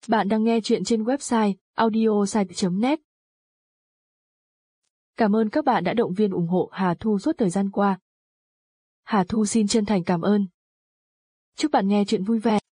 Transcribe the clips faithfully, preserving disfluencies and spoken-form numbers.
Bạn đang nghe chuyện trên website audiosite chấm net. Cảm ơn các bạn đã động viên ủng hộ Hà Thu suốt thời gian qua. Hà Thu xin chân thành cảm ơn. Chúc bạn nghe chuyện vui vẻ.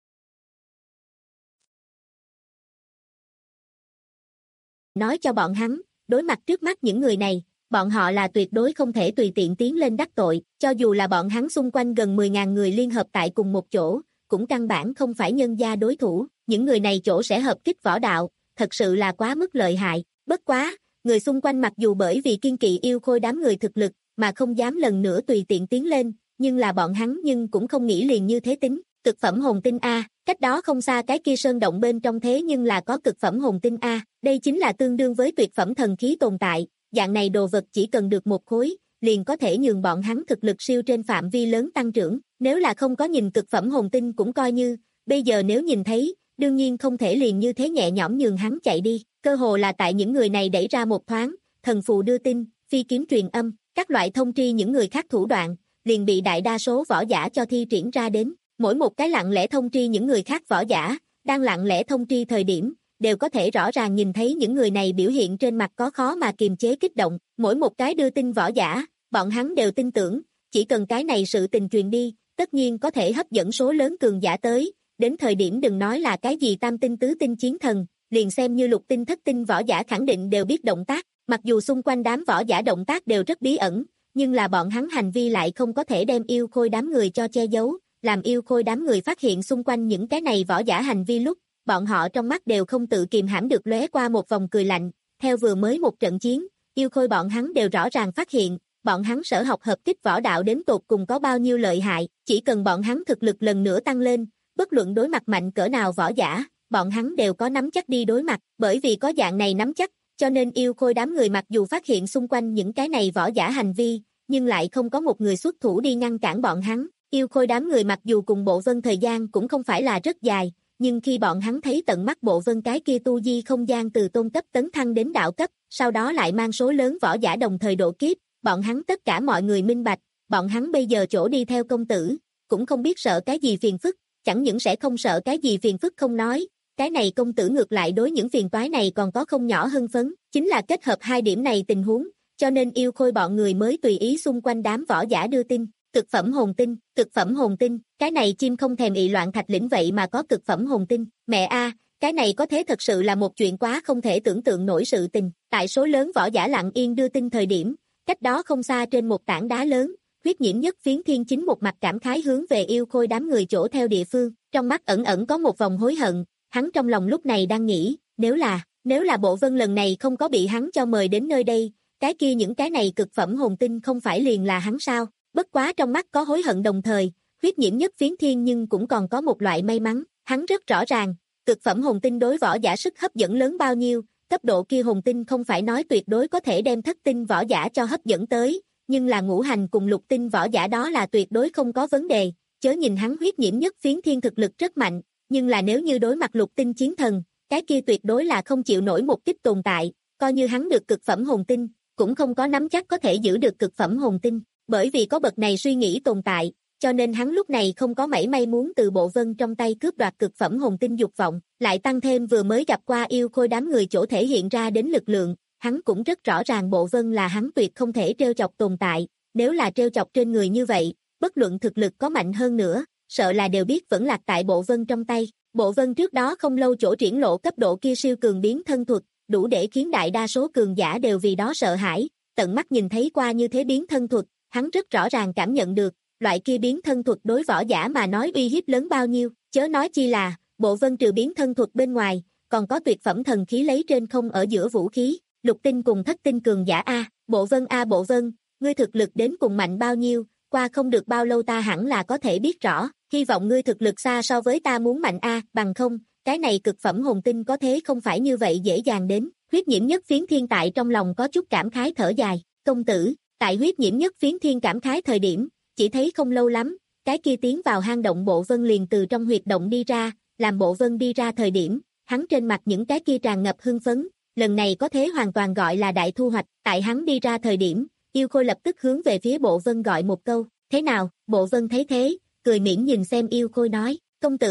Nói cho bọn hắn, đối mặt trước mắt những người này, bọn họ là tuyệt đối không thể tùy tiện tiến lên đắc tội, cho dù là bọn hắn xung quanh gần mười nghìn người liên hợp tại cùng một chỗ, cũng căn bản không phải nhân gia đối thủ, những người này chỗ sẽ hợp kích võ đạo, thật sự là quá mức lợi hại, bất quá, người xung quanh mặc dù bởi vì kiên kỵ yêu khôi đám người thực lực, mà không dám lần nữa tùy tiện tiến lên, nhưng là bọn hắn nhưng cũng không nghĩ liền như thế tính, cực phẩm hồn tinh A, cách đó không xa cái kia sơn động bên trong thế nhưng là có cực phẩm hồn tinh A, đây chính là tương đương với tuyệt phẩm thần khí tồn tại, dạng này đồ vật chỉ cần được một khối, liền có thể nhường bọn hắn thực lực siêu trên phạm vi lớn tăng trưởng, nếu là không có nhìn cực phẩm hồn tinh cũng coi như, bây giờ nếu nhìn thấy, đương nhiên không thể liền như thế nhẹ nhõm nhường hắn chạy đi, cơ hồ là tại những người này đẩy ra một thoáng, thần phù đưa tin, phi kiếm truyền âm, các loại thông tri những người khác thủ đoạn, liền bị đại đa số võ giả cho thi triển ra đến, mỗi một cái lặng lẽ thông tri những người khác võ giả, đang lặng lẽ thông tri thời điểm, đều có thể rõ ràng nhìn thấy những người này biểu hiện trên mặt có khó mà kiềm chế kích động, mỗi một cái đưa tin võ giả, bọn hắn đều tin tưởng, chỉ cần cái này sự tình truyền đi, tất nhiên có thể hấp dẫn số lớn cường giả tới, đến thời điểm đừng nói là cái gì tam tinh tứ tinh chiến thần, liền xem như lục tinh thất tinh võ giả khẳng định đều biết động tác, mặc dù xung quanh đám võ giả động tác đều rất bí ẩn, nhưng là bọn hắn hành vi lại không có thể đem yêu khôi đám người cho che giấu, làm yêu khôi đám người phát hiện xung quanh những cái này võ giả hành vi lúc, bọn họ trong mắt đều không tự kìm hãm được lóe qua một vòng cười lạnh, theo vừa mới một trận chiến, yêu khôi bọn hắn đều rõ ràng phát hiện, bọn hắn sở học hợp kích võ đạo đến tột cùng có bao nhiêu lợi hại, chỉ cần bọn hắn thực lực lần nữa tăng lên, bất luận đối mặt mạnh cỡ nào võ giả, bọn hắn đều có nắm chắc đi đối mặt, bởi vì có dạng này nắm chắc, cho nên yêu khôi đám người mặc dù phát hiện xung quanh những cái này võ giả hành vi, nhưng lại không có một người xuất thủ đi ngăn cản bọn hắn, yêu khôi đám người mặc dù cùng Bộ Vân thời gian cũng không phải là rất dài, nhưng khi bọn hắn thấy tận mắt Bộ Vân cái kia tu di không gian từ tôn cấp tấn thăng đến đạo cấp, sau đó lại mang số lớn võ giả đồng thời độ kiếp, bọn hắn tất cả mọi người minh bạch, bọn hắn bây giờ chỗ đi theo công tử, cũng không biết sợ cái gì phiền phức, chẳng những sẽ không sợ cái gì phiền phức không nói, cái này công tử ngược lại đối những phiền toái này còn có không nhỏ hưng phấn, chính là kết hợp hai điểm này tình huống, cho nên yêu khôi bọn người mới tùy ý xung quanh đám võ giả đưa tin, cực phẩm hồn tinh, cực phẩm hồn tinh, cái này chim không thèm ị loạn thạch lĩnh vậy mà có cực phẩm hồn tinh, mẹ a, cái này có thế thật sự là một chuyện quá không thể tưởng tượng nổi sự tình, tại số lớn võ giả lặng yên đưa tin thời điểm, cách đó không xa trên một tảng đá lớn, huyết nhiễm nhất phiến thiên chính một mặt cảm khái hướng về yêu khôi đám người chỗ theo địa phương, trong mắt ẩn ẩn có một vòng hối hận, hắn trong lòng lúc này đang nghĩ, nếu là, nếu là Bộ Vân lần này không có bị hắn cho mời đến nơi đây, cái kia những cái này cực phẩm hồn tinh không phải liền là hắn sao, bất quá trong mắt có hối hận đồng thời, huyết nhiễm nhất phiến thiên nhưng cũng còn có một loại may mắn, hắn rất rõ ràng, cực phẩm hồn tinh đối võ giả sức hấp dẫn lớn bao nhiêu, cấp độ kia hồn tinh không phải nói tuyệt đối có thể đem thất tinh võ giả cho hấp dẫn tới, nhưng là ngũ hành cùng lục tinh võ giả đó là tuyệt đối không có vấn đề, chớ nhìn hắn huyết nhiễm nhất phiến thiên thực lực rất mạnh, nhưng là nếu như đối mặt lục tinh chiến thần, cái kia tuyệt đối là không chịu nổi một kích tồn tại, coi như hắn được cực phẩm hồn tinh, cũng không có nắm chắc có thể giữ được cực phẩm hồn tinh, bởi vì có bậc này suy nghĩ tồn tại, cho nên hắn lúc này không có mảy may muốn từ Bộ Vân trong tay cướp đoạt cực phẩm hồn tinh dục vọng, lại tăng thêm vừa mới gặp qua yêu khôi đám người chỗ thể hiện ra đến lực lượng, hắn cũng rất rõ ràng Bộ Vân là hắn tuyệt không thể trêu chọc tồn tại, nếu là trêu chọc trên người như vậy, bất luận thực lực có mạnh hơn nữa, sợ là đều biết vẫn lạc tại Bộ Vân trong tay. Bộ Vân trước đó không lâu chỗ triển lộ cấp độ kia siêu cường biến thân thuật, đủ để khiến đại đa số cường giả đều vì đó sợ hãi, tận mắt nhìn thấy qua như thế biến thân thuật, hắn rất rõ ràng cảm nhận được, loại kia biến thân thuật đối võ giả mà nói uy hiếp lớn bao nhiêu, chớ nói chi là, Bộ Vân trừ biến thân thuật bên ngoài, còn có tuyệt phẩm thần khí lấy trên không ở giữa vũ khí, lục tinh cùng thất tinh cường giả A, Bộ Vân A Bộ Vân, ngươi thực lực đến cùng mạnh bao nhiêu, qua không được bao lâu ta hẳn là có thể biết rõ, hy vọng ngươi thực lực xa so với ta muốn mạnh A, bằng không, cái này cực phẩm hồn tinh có thế không phải như vậy dễ dàng đến, huyết nhiễm nhất phiến thiên tại trong lòng có chút cảm khái thở dài, công tử, tại huyết nhiễm nhất phiến thiên cảm khái thời điểm, chỉ thấy không lâu lắm, cái kia tiến vào hang động Bộ Vân liền từ trong huyệt động đi ra, làm Bộ Vân đi ra thời điểm, hắn trên mặt những cái kia tràn ngập hưng phấn, lần này có thế hoàn toàn gọi là đại thu hoạch, tại hắn đi ra thời điểm, yêu khôi lập tức hướng về phía Bộ Vân gọi một câu, thế nào, Bộ Vân thấy thế, cười mỉm nhìn xem yêu khôi nói, công tử,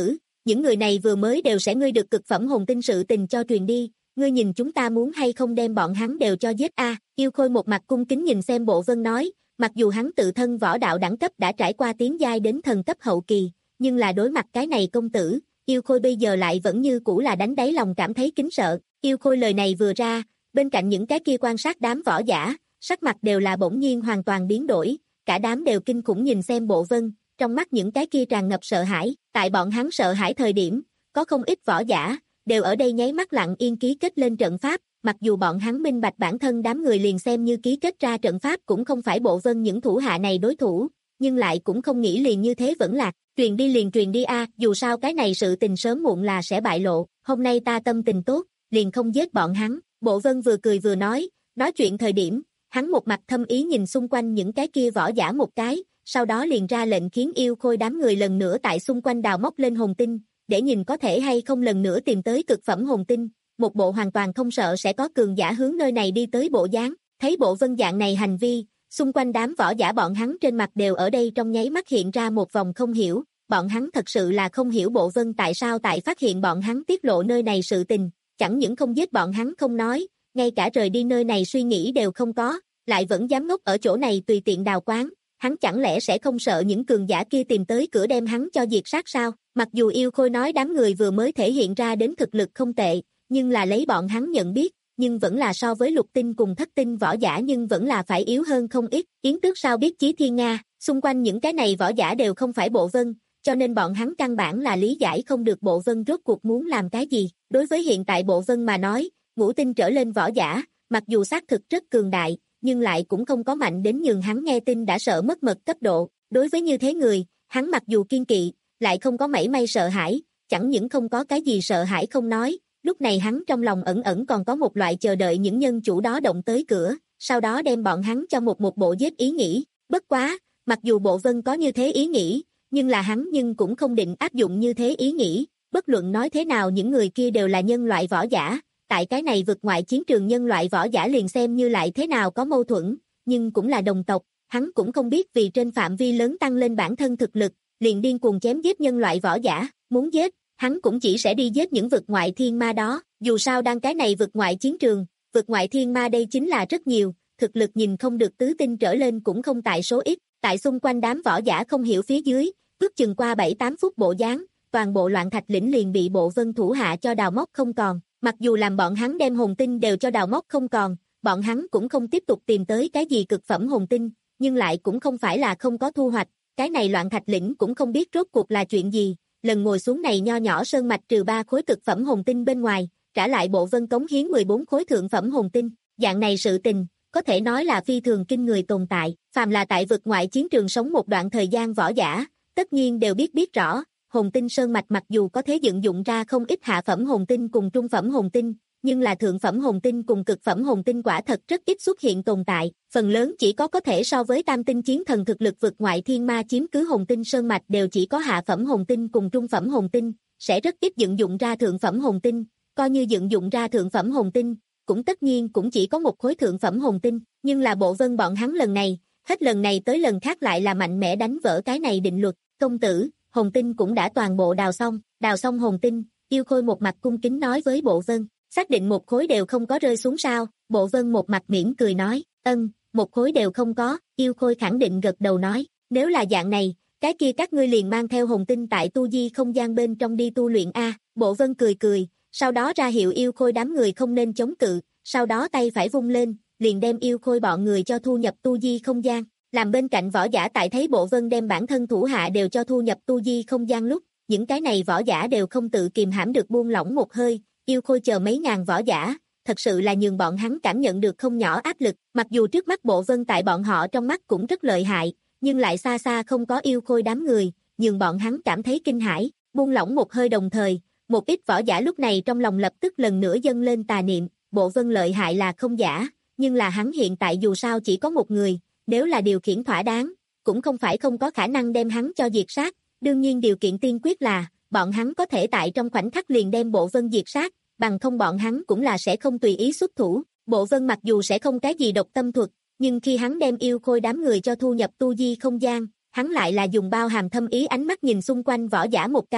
những người này vừa mới đều sẽ ngươi được cực phẩm hồn tinh sự tình cho truyền đi, ngươi nhìn chúng ta muốn hay không đem bọn hắn đều cho giết a?" Yêu Khôi một mặt cung kính nhìn xem Bộ Vân nói, mặc dù hắn tự thân võ đạo đẳng cấp đã trải qua tiến giai đến thần cấp hậu kỳ, nhưng là đối mặt cái này công tử, Yêu Khôi bây giờ lại vẫn như cũ là đánh đáy lòng cảm thấy kính sợ. Yêu Khôi lời này vừa ra, bên cạnh những cái kia quan sát đám võ giả, sắc mặt đều là bỗng nhiên hoàn toàn biến đổi, cả đám đều kinh khủng nhìn xem Bộ Vân, trong mắt những cái kia tràn ngập sợ hãi. Tại bọn hắn sợ hãi thời điểm, có không ít võ giả đều ở đây nháy mắt lặng yên ký kết lên trận pháp, mặc dù bọn hắn minh bạch bản thân đám người liền xem như ký kết ra trận pháp cũng không phải Bộ Vân những thủ hạ này đối thủ, nhưng lại cũng không nghĩ liền như thế vẫn lạc, truyền đi liền truyền đi a, dù sao cái này sự tình sớm muộn là sẽ bại lộ, hôm nay ta tâm tình tốt, liền không giết bọn hắn. Bộ Vân vừa cười vừa nói, nói chuyện thời điểm, hắn một mặt thâm ý nhìn xung quanh những cái kia võ giả một cái, sau đó liền ra lệnh khiến Yêu Khôi đám người lần nữa tại xung quanh đào móc lên hồn tinh, để nhìn có thể hay không lần nữa tìm tới cực phẩm hồn tinh, một bộ hoàn toàn không sợ sẽ có cường giả hướng nơi này đi tới bộ dáng. Thấy Bộ Vân dạng này hành vi, xung quanh đám võ giả bọn hắn trên mặt đều ở đây trong nháy mắt hiện ra một vòng không hiểu, bọn hắn thật sự là không hiểu Bộ Vân tại sao tại phát hiện bọn hắn tiết lộ nơi này sự tình, chẳng những không giết bọn hắn không nói, ngay cả rời đi nơi này suy nghĩ đều không có, lại vẫn dám ngốc ở chỗ này tùy tiện đào quán, hắn chẳng lẽ sẽ không sợ những cường giả kia tìm tới cửa đem hắn cho diệt sát sao? Mặc dù Yêu Khôi nói đám người vừa mới thể hiện ra đến thực lực không tệ, nhưng là lấy bọn hắn nhận biết, nhưng vẫn là so với lục tinh cùng thất tinh võ giả nhưng vẫn là phải yếu hơn không ít. Yến Tước sao biết Chí Thiên Nga, xung quanh những cái này võ giả đều không phải Bộ Vân, cho nên bọn hắn căn bản là lý giải không được Bộ Vân rốt cuộc muốn làm cái gì. Đối với hiện tại Bộ Vân mà nói, ngũ tinh trở lên võ giả, mặc dù xác thực rất cường đại, nhưng lại cũng không có mạnh đến nhường hắn nghe tin đã sợ mất mật cấp độ. Đối với như thế người, hắn mặc dù kiên kỵ, lại không có mảy may sợ hãi, chẳng những không có cái gì sợ hãi không nói, lúc này hắn trong lòng ẩn ẩn còn có một loại chờ đợi những nhân chủ đó động tới cửa, sau đó đem bọn hắn cho một một bộ giết ý nghĩ. Bất quá, mặc dù Bộ Vân có như thế ý nghĩ, nhưng là hắn nhưng cũng không định áp dụng như thế ý nghĩ, bất luận nói thế nào những người kia đều là nhân loại võ giả, tại cái này vực ngoại chiến trường nhân loại võ giả liền xem như lại thế nào có mâu thuẫn, nhưng cũng là đồng tộc, hắn cũng không biết vì trên phạm vi lớn tăng lên bản thân thực lực, liền điên cuồng chém giết nhân loại võ giả, muốn giết, hắn cũng chỉ sẽ đi giết những vực ngoại thiên ma đó, dù sao đang cái này vực ngoại chiến trường, vực ngoại thiên ma đây chính là rất nhiều, thực lực nhìn không được tứ tinh trở lên cũng không tại số ít, tại xung quanh đám võ giả không hiểu phía dưới, ước chừng qua bảy tám phút bộ dáng, toàn bộ loạn thạch lĩnh liền bị Bộ Vân thủ hạ cho đào móc không còn, mặc dù làm bọn hắn đem hồn tinh đều cho đào móc không còn, bọn hắn cũng không tiếp tục tìm tới cái gì cực phẩm hồn tinh, nhưng lại cũng không phải là không có thu hoạch, cái này loạn thạch lĩnh cũng không biết rốt cuộc là chuyện gì, lần ngồi xuống này nho nhỏ sơn mạch trừ ba khối cực phẩm hồn tinh bên ngoài, trả lại Bộ Vân cống hiến mười bốn khối thượng phẩm hồn tinh, dạng này sự tình, có thể nói là phi thường kinh người tồn tại, phàm là tại vực ngoại chiến trường sống một đoạn thời gian võ giả, tất nhiên đều biết biết rõ, hồn tinh sơn mạch mặc dù có thể dựng dụng ra không ít hạ phẩm hồn tinh cùng trung phẩm hồn tinh, nhưng là thượng phẩm hồn tinh cùng cực phẩm hồn tinh quả thật rất ít xuất hiện tồn tại, phần lớn chỉ có có thể so với tam tinh chiến thần thực lực vực ngoại thiên ma chiếm cứ hồn tinh sơn mạch đều chỉ có hạ phẩm hồn tinh cùng trung phẩm hồn tinh, sẽ rất ít dựng dụng ra thượng phẩm hồn tinh, coi như dựng dụng ra thượng phẩm hồn tinh, cũng tất nhiên cũng chỉ có một khối thượng phẩm hồn tinh, nhưng là Bộ Vân bọn hắn lần này, hết lần này tới lần khác lại là mạnh mẽ đánh vỡ cái này định luật. Công tử, hồn tinh cũng đã toàn bộ đào xong, đào xong hồn tinh, Yêu Khôi một mặt cung kính nói với Bộ Vân, xác định một khối đều không có rơi xuống sao? Bộ Vân một mặt mỉm cười nói, ân, một khối đều không có. Yêu Khôi khẳng định gật đầu nói, nếu là dạng này, cái kia các ngươi liền mang theo hồn tinh tại tu di không gian bên trong đi tu luyện a. Bộ Vân cười cười, sau đó ra hiệu Yêu Khôi đám người không nên chống cự, sau đó tay phải vung lên, liền đem Yêu Khôi bọn người cho thu nhập tu di không gian. Làm bên cạnh võ giả tại thấy Bộ Vân đem bản thân thủ hạ đều cho thu nhập tu di không gian lúc, những cái này võ giả đều không tự kìm hãm được buông lỏng một hơi, Yêu Khôi chờ mấy ngàn võ giả, thật sự là nhường bọn hắn cảm nhận được không nhỏ áp lực, mặc dù trước mắt Bộ Vân tại bọn họ trong mắt cũng rất lợi hại, nhưng lại xa xa không có Yêu Khôi đám người, nhường bọn hắn cảm thấy kinh hãi, buông lỏng một hơi đồng thời, một ít võ giả lúc này trong lòng lập tức lần nữa dâng lên tà niệm, Bộ Vân lợi hại là không giả, nhưng là hắn hiện tại dù sao chỉ có một người, nếu là điều khiển thỏa đáng, cũng không phải không có khả năng đem hắn cho diệt sát, đương nhiên điều kiện tiên quyết là, bọn hắn có thể tại trong khoảnh khắc liền đem Bộ Vân diệt sát, bằng không bọn hắn cũng là sẽ không tùy ý xuất thủ. Bộ Vân mặc dù sẽ không cái gì độc tâm thuật, nhưng khi hắn đem Yêu Khôi đám người cho thu nhập tu di không gian, hắn lại là dùng bao hàm thâm ý ánh mắt nhìn xung quanh võ giả một cái,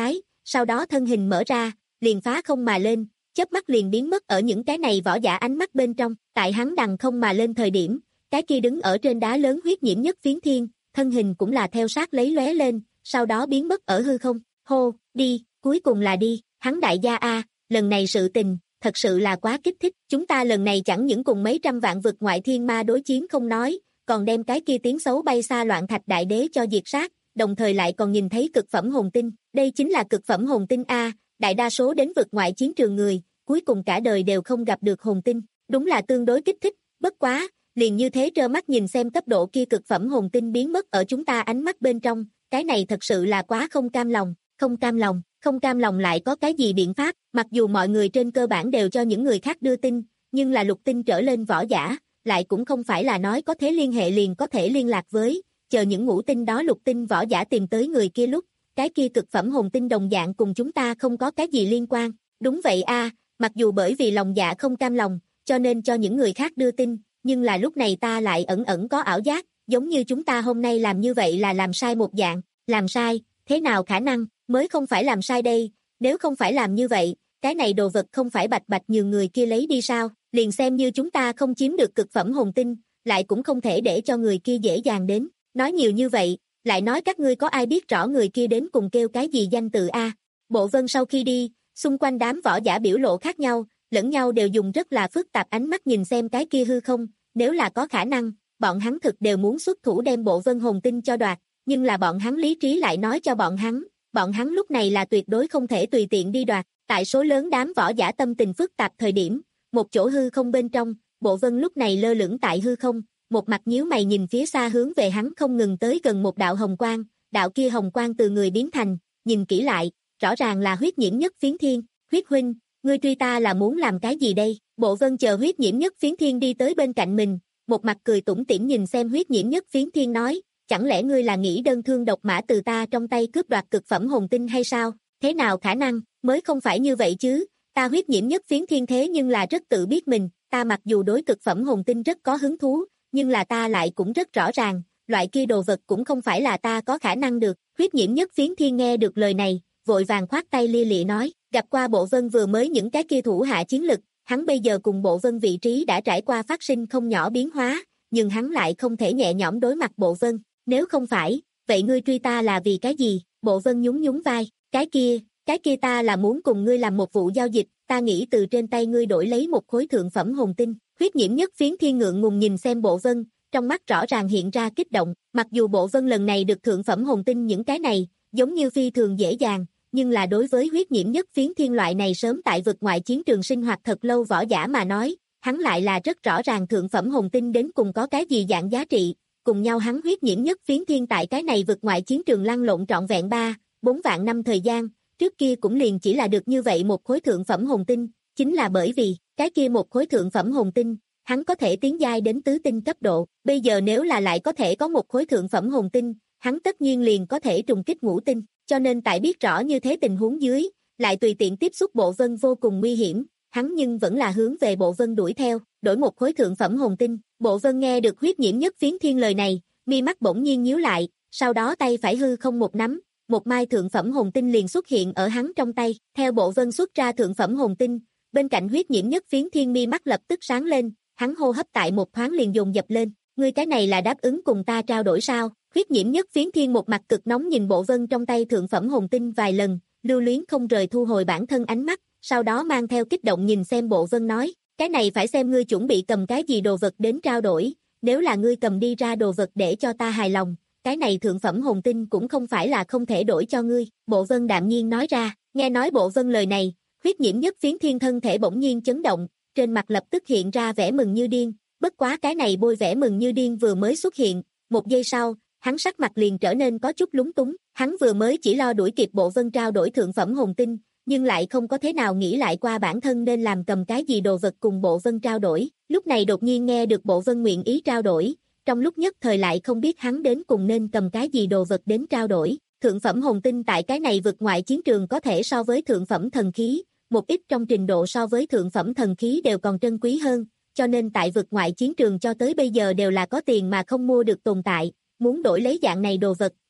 sau đó thân hình mở ra, liền phá không mà lên, chớp mắt liền biến mất ở những cái này võ giả ánh mắt bên trong. Tại hắn đằng không mà lên thời điểm, cái kia đứng ở trên đá lớn huyết nhiễm nhất phiến thiên, thân hình cũng là theo sát lấy lóe lên, sau đó biến mất ở hư không. Hô, đi, cuối cùng là đi, hắn đại gia a, lần này sự tình, thật sự là quá kích thích, chúng ta lần này chẳng những cùng mấy trăm vạn vực ngoại thiên ma đối chiến không nói, còn đem cái kia tiếng xấu bay xa loạn thạch đại đế cho diệt sát, đồng thời lại còn nhìn thấy cực phẩm hồn tinh, đây chính là cực phẩm hồn tinh a, đại đa số đến vực ngoại chiến trường người, cuối cùng cả đời đều không gặp được hồn tinh, đúng là tương đối kích thích, bất quá, liền như thế trơ mắt nhìn xem cấp độ kia cực phẩm hồn tinh biến mất ở chúng ta ánh mắt bên trong, cái này thật sự là quá không cam lòng, không cam lòng, không cam lòng lại có cái gì biện pháp, mặc dù mọi người trên cơ bản đều cho những người khác đưa tin, nhưng là lục tinh trở lên võ giả, lại cũng không phải là nói có thể liên hệ liền có thể liên lạc với, chờ những ngũ tinh đó lục tinh võ giả tìm tới người kia lúc, cái kia cực phẩm hồn tinh đồng dạng cùng chúng ta không có cái gì liên quan, đúng vậy a, mặc dù bởi vì lòng dạ không cam lòng, cho nên cho những người khác đưa tin, nhưng là lúc này ta lại ẩn ẩn có ảo giác, giống như chúng ta hôm nay làm như vậy là làm sai một dạng, làm sai, thế nào khả năng, mới không phải làm sai đây, nếu không phải làm như vậy, cái này đồ vật không phải bạch bạch nhiều người kia lấy đi sao, liền xem như chúng ta không chiếm được cực phẩm hồn tinh, lại cũng không thể để cho người kia dễ dàng đến, nói nhiều như vậy, lại nói các ngươi có ai biết rõ người kia đến cùng kêu cái gì danh tự a? Bộ Vân sau khi đi, xung quanh đám võ giả biểu lộ khác nhau, lẫn nhau đều dùng rất là phức tạp ánh mắt nhìn xem cái kia hư không, nếu là có khả năng, bọn hắn thực đều muốn xuất thủ đem Bộ Vân hồn tinh cho đoạt, nhưng là bọn hắn lý trí lại nói cho bọn hắn, bọn hắn lúc này là tuyệt đối không thể tùy tiện đi đoạt, tại số lớn đám võ giả tâm tình phức tạp thời điểm, một chỗ hư không bên trong, Bộ Vân lúc này lơ lửng tại hư không, một mặt nhíu mày nhìn phía xa hướng về hắn không ngừng tới gần một đạo hồng quang, đạo kia hồng quang từ người biến thành, nhìn kỹ lại, rõ ràng là huyết nhiễm nhất phiến thiên, huyết huynh, ngươi truy ta là muốn làm cái gì đây? Bộ Vân chờ huyết nhiễm nhất phiến thiên đi tới bên cạnh mình, một mặt cười tủm tỉm nhìn xem huyết nhiễm nhất phiến thiên nói, chẳng lẽ ngươi là nghĩ đơn thương độc mã từ ta trong tay cướp đoạt cực phẩm hồn tinh hay sao? Thế nào khả năng, mới không phải như vậy chứ, ta huyết nhiễm nhất phiến thiên thế nhưng là rất tự biết mình, ta mặc dù đối cực phẩm hồn tinh rất có hứng thú, nhưng là ta lại cũng rất rõ ràng, loại kia đồ vật cũng không phải là ta có khả năng được, huyết nhiễm nhất phiến thiên nghe được lời này, vội vàng khoát tay lia lịa nói, gặp qua Bộ Vân vừa mới những cái kia thủ hạ chiến lực, hắn bây giờ cùng Bộ Vân vị trí đã trải qua phát sinh không nhỏ biến hóa, nhưng hắn lại không thể nhẹ nhõm đối mặt Bộ Vân, nếu không phải, vậy ngươi truy ta là vì cái gì? Bộ Vân nhún nhún vai, cái kia, cái kia ta là muốn cùng ngươi làm một vụ giao dịch, ta nghĩ từ trên tay ngươi đổi lấy một khối thượng phẩm hồn tinh, huyết nhiễm nhất phiến thiên ngượng ngùng nhìn xem Bộ Vân, trong mắt rõ ràng hiện ra kích động, mặc dù Bộ Vân lần này được thượng phẩm hồn tinh những cái này, giống như phi thường dễ dàng, nhưng là đối với huyết nhiễm nhất phiến thiên loại này sớm tại vực ngoại chiến trường sinh hoạt thật lâu võ giả mà nói, hắn lại là rất rõ ràng thượng phẩm hồn tinh đến cùng có cái gì dạng giá trị, cùng nhau hắn huyết nhiễm nhất phiến thiên tại cái này vực ngoại chiến trường lăn lộn trọn vẹn ba, bốn vạn năm thời gian, trước kia cũng liền chỉ là được như vậy một khối thượng phẩm hồn tinh, chính là bởi vì, cái kia một khối thượng phẩm hồn tinh, hắn có thể tiến giai đến tứ tinh cấp độ, bây giờ nếu là lại có thể có một khối thượng phẩm hồn tinh, hắn tất nhiên liền có thể trùng kích ngũ tinh, cho nên tại biết rõ như thế tình huống dưới, lại tùy tiện tiếp xúc Bộ Vân vô cùng nguy hiểm, hắn nhưng vẫn là hướng về Bộ Vân đuổi theo, đổi một khối thượng phẩm hồn tinh. Bộ Vân nghe được huyết nhiễm nhất phiến thiên lời này, mi mắt bỗng nhiên nhíu lại, sau đó tay phải hư không một nắm, một mai thượng phẩm hồn tinh liền xuất hiện ở hắn trong tay, theo Bộ Vân xuất ra thượng phẩm hồn tinh, bên cạnh huyết nhiễm nhất phiến thiên mi mắt lập tức sáng lên, hắn hô hấp tại một thoáng liền dồn dập lên, ngươi cái này là đáp ứng cùng ta trao đổi sao? Huyết nhiễm nhất phiến thiên một mặt cực nóng nhìn Bộ Vân trong tay thượng phẩm hồn tinh vài lần, lưu luyến không rời thu hồi bản thân ánh mắt, sau đó mang theo kích động nhìn xem Bộ Vân nói, cái này phải xem ngươi chuẩn bị cầm cái gì đồ vật đến trao đổi, nếu là ngươi cầm đi ra đồ vật để cho ta hài lòng, cái này thượng phẩm hồn tinh cũng không phải là không thể đổi cho ngươi, Bộ Vân đạm nhiên nói ra, nghe nói Bộ Vân lời này, huyết nhiễm nhất phiến thiên thân thể bỗng nhiên chấn động, trên mặt lập tức hiện ra vẻ mừng như điên, bất quá cái này bôi vẻ mừng như điên vừa mới xuất hiện, một giây sau, hắn sắc mặt liền trở nên có chút lúng túng, hắn vừa mới chỉ lo đuổi kịp Bộ Vân trao đổi thượng phẩm hồn tinh, nhưng lại không có thế nào nghĩ lại qua bản thân nên làm cầm cái gì đồ vật cùng Bộ Vân trao đổi, lúc này đột nhiên nghe được Bộ Vân nguyện ý trao đổi, trong lúc nhất thời lại không biết hắn đến cùng nên cầm cái gì đồ vật đến trao đổi, thượng phẩm hồn tinh tại cái này vực ngoại chiến trường có thể so với thượng phẩm thần khí, một ít trong trình độ so với thượng phẩm thần khí đều còn trân quý hơn, cho nên tại vực ngoại chiến trường cho tới bây giờ đều là có tiền mà không mua được tồn tại, muốn đổi lấy dạng này đồ vật,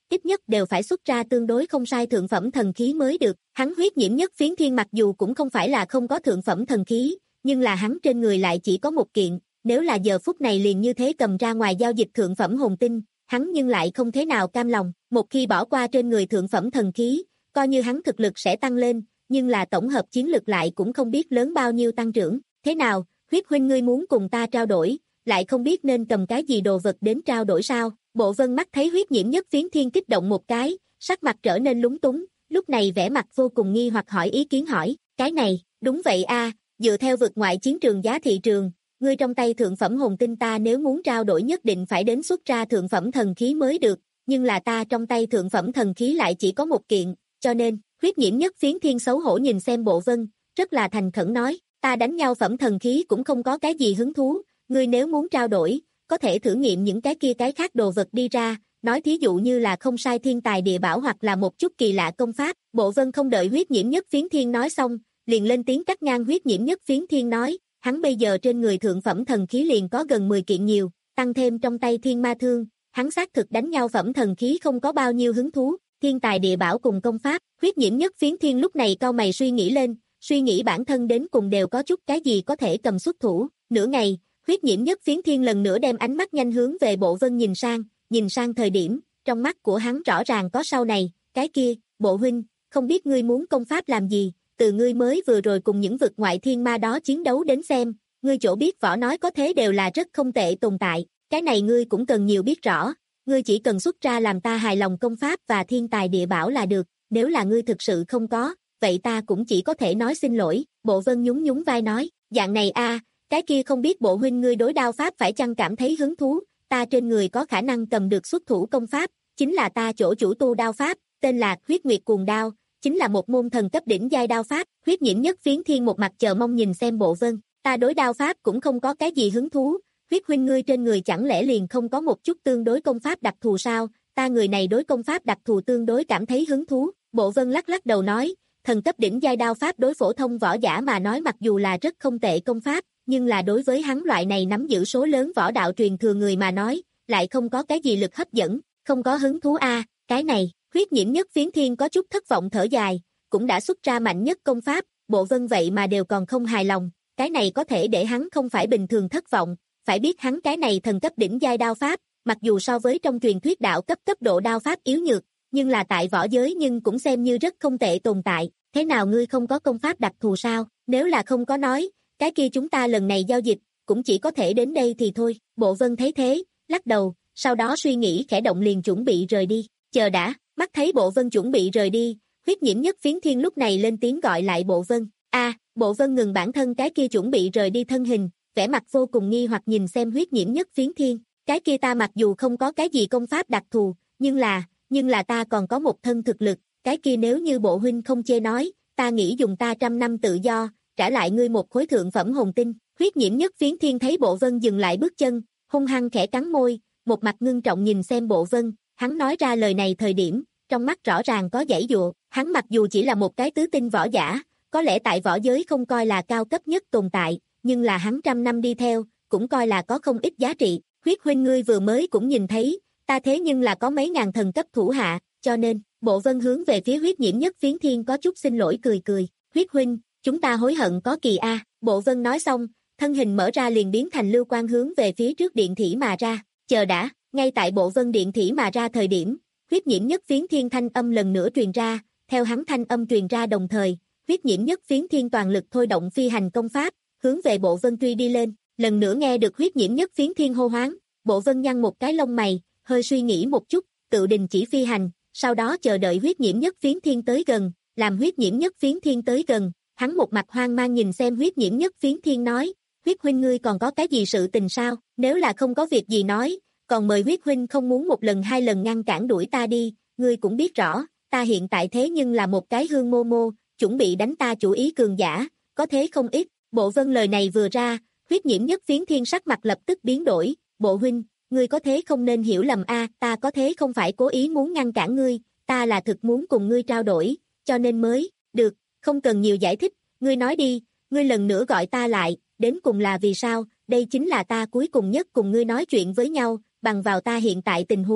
ít nhất đều phải xuất ra tương đối không sai thượng phẩm thần khí mới được. Hắn huyết nhiễm nhất phiến thiên mặc dù cũng không phải là không có thượng phẩm thần khí, nhưng là hắn trên người lại chỉ có một kiện, nếu là giờ phút này liền như thế cầm ra ngoài giao dịch thượng phẩm hồn tinh, hắn nhưng lại không thế nào cam lòng. Một khi bỏ qua trên người thượng phẩm thần khí, coi như hắn thực lực sẽ tăng lên, nhưng là tổng hợp chiến lực lại cũng không biết lớn bao nhiêu tăng trưởng. Thế nào, huyết huynh ngươi muốn cùng ta trao đổi, lại không biết nên cầm cái gì đồ vật đến trao đổi sao? Bộ Vân mắt thấy huyết nhiễm nhất phiến thiên kích động một cái, sắc mặt trở nên lúng túng, lúc này vẻ mặt vô cùng nghi hoặc hỏi ý kiến hỏi, cái này, đúng vậy a, dựa theo vực ngoại chiến trường giá thị trường, ngươi trong tay thượng phẩm hồn tinh ta nếu muốn trao đổi nhất định phải đến xuất ra thượng phẩm thần khí mới được, nhưng là ta trong tay thượng phẩm thần khí lại chỉ có một kiện, cho nên, huyết nhiễm nhất phiến thiên xấu hổ nhìn xem Bộ Vân, rất là thành khẩn nói, ta đánh nhau phẩm thần khí cũng không có cái gì hứng thú, ngươi nếu muốn trao đổi, có thể thử nghiệm những cái kia cái khác đồ vật đi ra, nói thí dụ như là không sai thiên tài địa bảo hoặc là một chút kỳ lạ công pháp. Bộ Vân không đợi huyết nhiễm nhất phiến thiên nói xong, liền lên tiếng cắt ngang huyết nhiễm nhất phiến thiên nói, hắn bây giờ trên người thượng phẩm thần khí liền có gần mười kiện nhiều, tăng thêm trong tay thiên ma thương, hắn xác thực đánh nhau phẩm thần khí không có bao nhiêu hứng thú, thiên tài địa bảo cùng công pháp. Huyết nhiễm nhất phiến thiên lúc này cau mày suy nghĩ lên, suy nghĩ bản thân đến cùng đều có chút cái gì có thể cầm xuất thủ. Nửa ngày, huyết nhiễm nhất phiến thiên lần nữa đem ánh mắt nhanh hướng về Bộ Vân nhìn sang, nhìn sang thời điểm, trong mắt của hắn rõ ràng có sau này, cái kia, Bộ huynh, không biết ngươi muốn công pháp làm gì, từ ngươi mới vừa rồi cùng những vực ngoại thiên ma đó chiến đấu đến xem, ngươi chỗ biết võ nói có thế đều là rất không tệ tồn tại, cái này ngươi cũng cần nhiều biết rõ, ngươi chỉ cần xuất ra làm ta hài lòng công pháp và thiên tài địa bảo là được, nếu là ngươi thực sự không có, vậy ta cũng chỉ có thể nói xin lỗi. Bộ Vân nhún nhún vai nói, dạng này a, cái kia không biết Bộ huynh ngươi đối đao pháp phải chăng cảm thấy hứng thú, ta trên người có khả năng cầm được xuất thủ công pháp, chính là ta chỗ chủ tu đao pháp, tên là Huyết Nguyệt Cuồng Đao, chính là một môn thần cấp đỉnh giai đao pháp. Huyết nhiễm nhất phiến thiên một mặt chờ mong nhìn xem Bộ Vân, ta đối đao pháp cũng không có cái gì hứng thú, huyết huynh ngươi trên người chẳng lẽ liền không có một chút tương đối công pháp đặc thù sao, ta người này đối công pháp đặc thù tương đối cảm thấy hứng thú. Bộ Vân lắc lắc đầu nói, thần cấp đỉnh giai đao pháp đối phổ thông võ giả mà nói mặc dù là rất không tệ công pháp, nhưng là đối với hắn loại này nắm giữ số lớn võ đạo truyền thừa người mà nói, lại không có cái gì lực hấp dẫn, không có hứng thú a, à, cái này. Huyết nhiễm nhất phiến thiên có chút thất vọng thở dài, cũng đã xuất ra mạnh nhất công pháp, Bộ Vân vậy mà đều còn không hài lòng, cái này có thể để hắn không phải bình thường thất vọng, phải biết hắn cái này thần cấp đỉnh giai đao pháp, mặc dù so với trong truyền thuyết đạo cấp cấp độ đao pháp yếu nhược, nhưng là tại võ giới nhưng cũng xem như rất không tệ tồn tại, thế nào ngươi không có công pháp đặc thù sao, nếu là không có nói, cái kia chúng ta lần này giao dịch, cũng chỉ có thể đến đây thì thôi. Bộ Vân thấy thế, lắc đầu, sau đó suy nghĩ khẽ động liền chuẩn bị rời đi, chờ đã. Mắt thấy Bộ Vân chuẩn bị rời đi, huyết nhiễm nhất phiến thiên lúc này lên tiếng gọi lại Bộ Vân. A, à, Bộ Vân ngừng bản thân cái kia chuẩn bị rời đi thân hình, vẻ mặt vô cùng nghi hoặc nhìn xem huyết nhiễm nhất phiến thiên. Cái kia ta mặc dù không có cái gì công pháp đặc thù, nhưng là, nhưng là ta còn có một thân thực lực, cái kia nếu như Bộ huynh không chê nói, ta nghĩ dùng ta trăm năm tự do, trả lại ngươi một khối thượng phẩm hồn tinh. Huyết nhiễm nhất phiến thiên thấy Bộ Vân dừng lại bước chân, hung hăng khẽ cắn môi, một mặt ngưng trọng nhìn xem Bộ Vân. Hắn nói ra lời này thời điểm, trong mắt rõ ràng có giãy giụa, hắn mặc dù chỉ là một cái tứ tinh võ giả, có lẽ tại võ giới không coi là cao cấp nhất tồn tại, nhưng là hắn trăm năm đi theo, cũng coi là có không ít giá trị. Huyết huynh ngươi vừa mới cũng nhìn thấy, ta thế nhưng là có mấy ngàn thần cấp thủ hạ, cho nên, Bộ Vân hướng về phía huyết nhiễm nhất phiến thiên có chút xin lỗi cười cười, huyết huynh, chúng ta hối hận có kỳ a. Bộ Vân nói xong, thân hình mở ra liền biến thành lưu quang hướng về phía trước điện thỉ mà ra, chờ đã. Ngay tại Bộ Vân điện thỉ mà ra thời điểm, huyết nhiễm nhất phiến thiên thanh âm lần nữa truyền ra, theo hắn thanh âm truyền ra đồng thời, huyết nhiễm nhất phiến thiên toàn lực thôi động phi hành công pháp, hướng về Bộ Vân truy đi lên. Lần nữa nghe được huyết nhiễm nhất phiến thiên hô hoán, Bộ Vân nhăn một cái lông mày, hơi suy nghĩ một chút, tự đình chỉ phi hành, sau đó chờ đợi huyết nhiễm nhất phiến thiên tới gần, làm huyết nhiễm nhất phiến thiên tới gần, hắn một mặt hoang mang nhìn xem huyết nhiễm nhất phiến thiên nói, huyết huynh ngươi còn có cái gì sự tình sao, nếu là không có việc gì nói, còn mời huyết huynh không muốn một lần hai lần ngăn cản đuổi ta đi, ngươi cũng biết rõ, ta hiện tại thế nhưng là một cái hương mô mô, chuẩn bị đánh ta chủ ý cường giả, có thế không ít. Bộ Vân lời này vừa ra, huyết nhiễm nhất phiến thiên sắc mặt lập tức biến đổi, Bộ huynh, ngươi có thế không nên hiểu lầm a, ta có thế không phải cố ý muốn ngăn cản ngươi, ta là thực muốn cùng ngươi trao đổi, cho nên mới, được, không cần nhiều giải thích, ngươi nói đi, ngươi lần nữa gọi ta lại, đến cùng là vì sao, đây chính là ta cuối cùng nhất cùng ngươi nói chuyện với nhau, bằng vào ta hiện tại tình huống,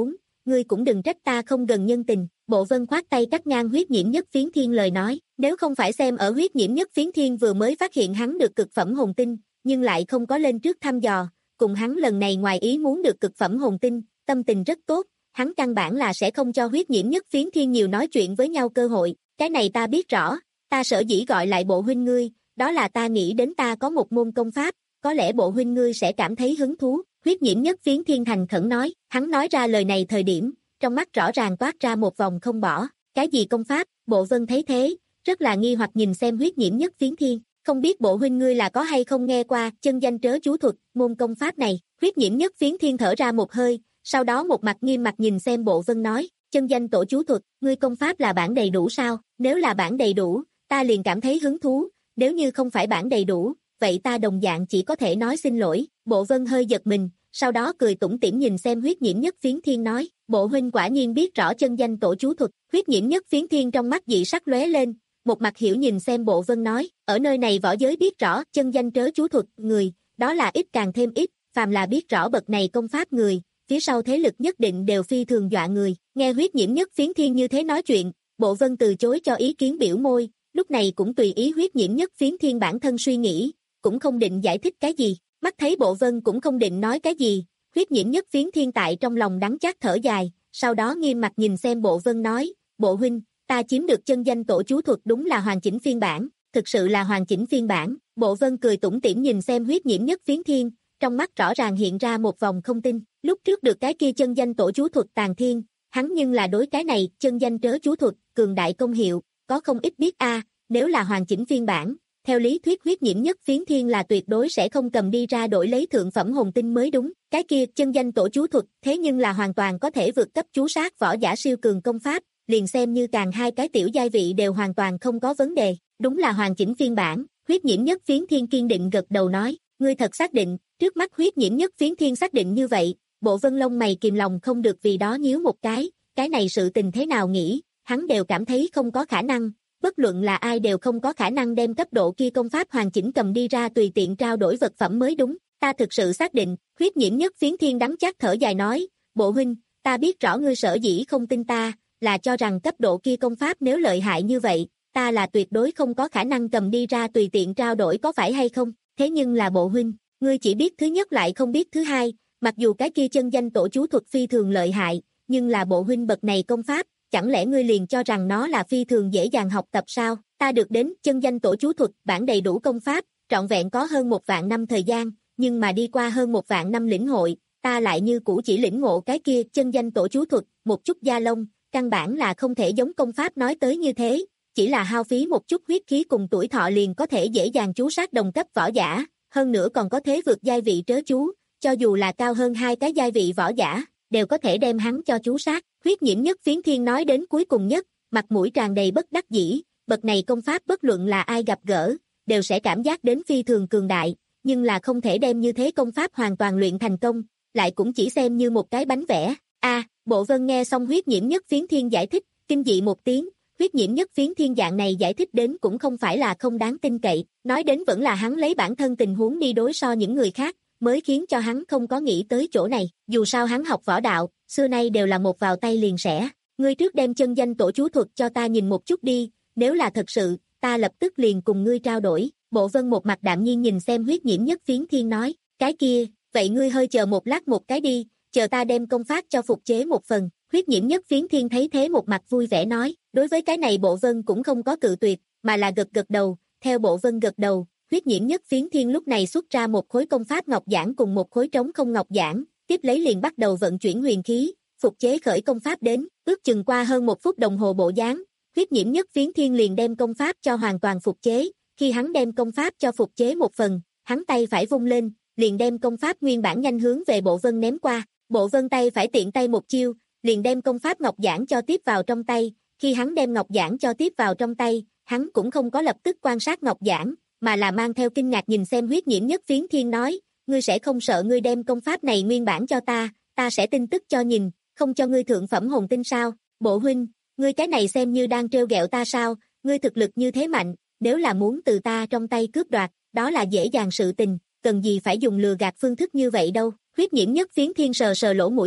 ngươi cũng đừng trách ta không gần nhân tình. Bộ Vân khoát tay cắt ngang huyết nhiễm nhất phiến thiên lời nói, nếu không phải xem ở huyết nhiễm nhất phiến thiên vừa mới phát hiện hắn được cực phẩm hồn tinh, nhưng lại không có lên trước thăm dò, cùng hắn lần này ngoài ý muốn được cực phẩm hồn tinh, tâm tình rất tốt, hắn căn bản là sẽ không cho huyết nhiễm nhất phiến thiên nhiều nói chuyện với nhau cơ hội, cái này ta biết rõ, ta sở dĩ gọi lại bộ huynh ngươi, đó là ta nghĩ đến ta có một môn công pháp, có lẽ bộ huynh ngươi sẽ cảm thấy hứng thú, huyết nhiễm nhất phiến thiên thành khẩn nói, hắn nói ra lời này thời điểm, trong mắt rõ ràng toát ra một vòng không bỏ, cái gì công pháp, Bộ Vân thấy thế, rất là nghi hoặc nhìn xem huyết nhiễm nhất phiến thiên, không biết bộ huynh ngươi là có hay không nghe qua chân danh trớ chú thuật, môn công pháp này, huyết nhiễm nhất phiến thiên thở ra một hơi, sau đó một mặt nghiêm mặt nhìn xem Bộ Vân nói, chân danh tổ chú thuật, ngươi công pháp là bản đầy đủ sao, nếu là bản đầy đủ, ta liền cảm thấy hứng thú, nếu như không phải bản đầy đủ, vậy ta đồng dạng chỉ có thể nói xin lỗi, Bộ Vân hơi giật mình, sau đó cười tủm tỉm nhìn xem huyết nhiễm nhất phiến thiên nói, bộ huynh quả nhiên biết rõ chân danh tổ chú thuật, huyết nhiễm nhất phiến thiên trong mắt dị sắc lóe lên, một mặt hiểu nhìn xem Bộ Vân nói, ở nơi này võ giới biết rõ chân danh trớ chú thuật người, đó là ít càng thêm ít, phàm là biết rõ bậc này công pháp người, phía sau thế lực nhất định đều phi thường dọa người, nghe huyết nhiễm nhất phiến thiên như thế nói chuyện, Bộ Vân từ chối cho ý kiến biểu môi, lúc này cũng tùy ý huyết nhiễm nhất phiến thiên bản thân suy nghĩ, cũng không định giải thích cái gì, mắt thấy Bộ Vân cũng không định nói cái gì, huyết nhiễm nhất phiến thiên tại trong lòng đắng chát thở dài, sau đó nghiêm mặt nhìn xem Bộ Vân nói, bộ huynh, ta chiếm được chân danh tổ chú thuật đúng là hoàn chỉnh phiên bản, thực sự là hoàn chỉnh phiên bản, Bộ Vân cười tủm tỉm nhìn xem huyết nhiễm nhất phiến thiên, trong mắt rõ ràng hiện ra một vòng không tin, lúc trước được cái kia chân danh tổ chú thuật tàn thiên, hắn nhưng là đối cái này chân danh trớ chú thuật, cường đại công hiệu, có không ít biết a, nếu là hoàn chỉnh phiên bản, theo lý thuyết huyết nhiễm nhất phiến thiên là tuyệt đối sẽ không cầm đi ra đổi lấy thượng phẩm hồn tinh mới đúng, cái kia chân danh tổ chú thuật, thế nhưng là hoàn toàn có thể vượt cấp chú sát võ giả siêu cường công pháp, liền xem như càng hai cái tiểu giai vị đều hoàn toàn không có vấn đề, đúng là hoàn chỉnh phiên bản, huyết nhiễm nhất phiến thiên kiên định gật đầu nói, ngươi thật xác định, trước mắt huyết nhiễm nhất phiến thiên xác định như vậy, Bộ Vân lông mày kìm lòng không được vì đó nhíu một cái, cái này sự tình thế nào nghĩ, hắn đều cảm thấy không có khả năng, bất luận là ai đều không có khả năng đem cấp độ kia công pháp hoàn chỉnh cầm đi ra tùy tiện trao đổi vật phẩm mới đúng, ta thực sự xác định, huyết nhiễm nhất phiến thiên đắng chát thở dài nói, bộ huynh, ta biết rõ ngươi sở dĩ không tin ta, là cho rằng cấp độ kia công pháp nếu lợi hại như vậy, ta là tuyệt đối không có khả năng cầm đi ra tùy tiện trao đổi có phải hay không, thế nhưng là bộ huynh, ngươi chỉ biết thứ nhất lại không biết thứ hai, mặc dù cái kia chân danh tổ chú thuật phi thường lợi hại, nhưng là bộ huynh bậc này công pháp, chẳng lẽ ngươi liền cho rằng nó là phi thường dễ dàng học tập sao, ta được đến chân danh tổ chú thuật bản đầy đủ công pháp, trọn vẹn có hơn một vạn năm thời gian, nhưng mà đi qua hơn một vạn năm lĩnh hội, ta lại như cũ chỉ lĩnh ngộ cái kia chân danh tổ chú thuật, một chút da lông, căn bản là không thể giống công pháp nói tới như thế, chỉ là hao phí một chút huyết khí cùng tuổi thọ liền có thể dễ dàng chú sát đồng cấp võ giả, hơn nữa còn có thế vượt giai vị trớ chú, cho dù là cao hơn hai cái giai vị võ giả, đều có thể đem hắn cho chú sát. Huyết nhiễm nhất phiến thiên nói đến cuối cùng nhất, mặt mũi tràn đầy bất đắc dĩ, bậc này công pháp bất luận là ai gặp gỡ, đều sẽ cảm giác đến phi thường cường đại, nhưng là không thể đem như thế công pháp hoàn toàn luyện thành công, lại cũng chỉ xem như một cái bánh vẽ. A, à, Bộ Vân nghe xong huyết nhiễm nhất phiến thiên giải thích, kinh dị một tiếng, huyết nhiễm nhất phiến thiên dạng này giải thích đến cũng không phải là không đáng tin cậy, nói đến vẫn là hắn lấy bản thân tình huống đi đối so những người khác, mới khiến cho hắn không có nghĩ tới chỗ này, dù sao hắn học võ đạo, xưa nay đều là một vào tay liền sẽ, ngươi trước đem chân danh tổ chú thuật cho ta nhìn một chút đi, nếu là thật sự, ta lập tức liền cùng ngươi trao đổi. Bộ Vân một mặt đạm nhiên nhìn xem huyết nhiễm nhất phiến thiên nói, cái kia, vậy ngươi hơi chờ một lát một cái đi, chờ ta đem công pháp cho phục chế một phần. Huyết nhiễm nhất phiến thiên thấy thế một mặt vui vẻ nói, đối với cái này Bộ Vân cũng không có cự tuyệt, mà là gật gật đầu, theo Bộ Vân gật đầu, huyết nhiễm nhất phiến thiên lúc này xuất ra một khối công pháp ngọc giản cùng một khối trống không ngọc giản, tiếp lấy liền bắt đầu vận chuyển huyền khí, phục chế khởi công pháp đến, ước chừng qua hơn một phút đồng hồ bộ dáng, huyết nhiễm nhất phiến thiên liền đem công pháp cho hoàn toàn phục chế, khi hắn đem công pháp cho phục chế một phần, hắn tay phải vung lên, liền đem công pháp nguyên bản nhanh hướng về Bộ Vân ném qua, Bộ Vân tay phải tiện tay một chiêu, liền đem công pháp ngọc giản cho tiếp vào trong tay, khi hắn đem ngọc giản cho tiếp vào trong tay, hắn cũng không có lập tức quan sát ngọc giản, mà là mang theo kinh ngạc nhìn xem huyết nhiễm nhất phiến thiên nói, ngươi sẽ không sợ ngươi đem công pháp này nguyên bản cho ta, ta sẽ tin tức cho nhìn, không cho ngươi thượng phẩm hồn tinh sao, Bộ huynh, ngươi cái này xem như đang trêu ghẹo ta sao, ngươi thực lực như thế mạnh, nếu là muốn từ ta trong tay cướp đoạt, đó là dễ dàng sự tình, cần gì phải dùng lừa gạt phương thức như vậy đâu, huyết nhiễm nhất phiến thiên sờ sờ lỗ mũi mình,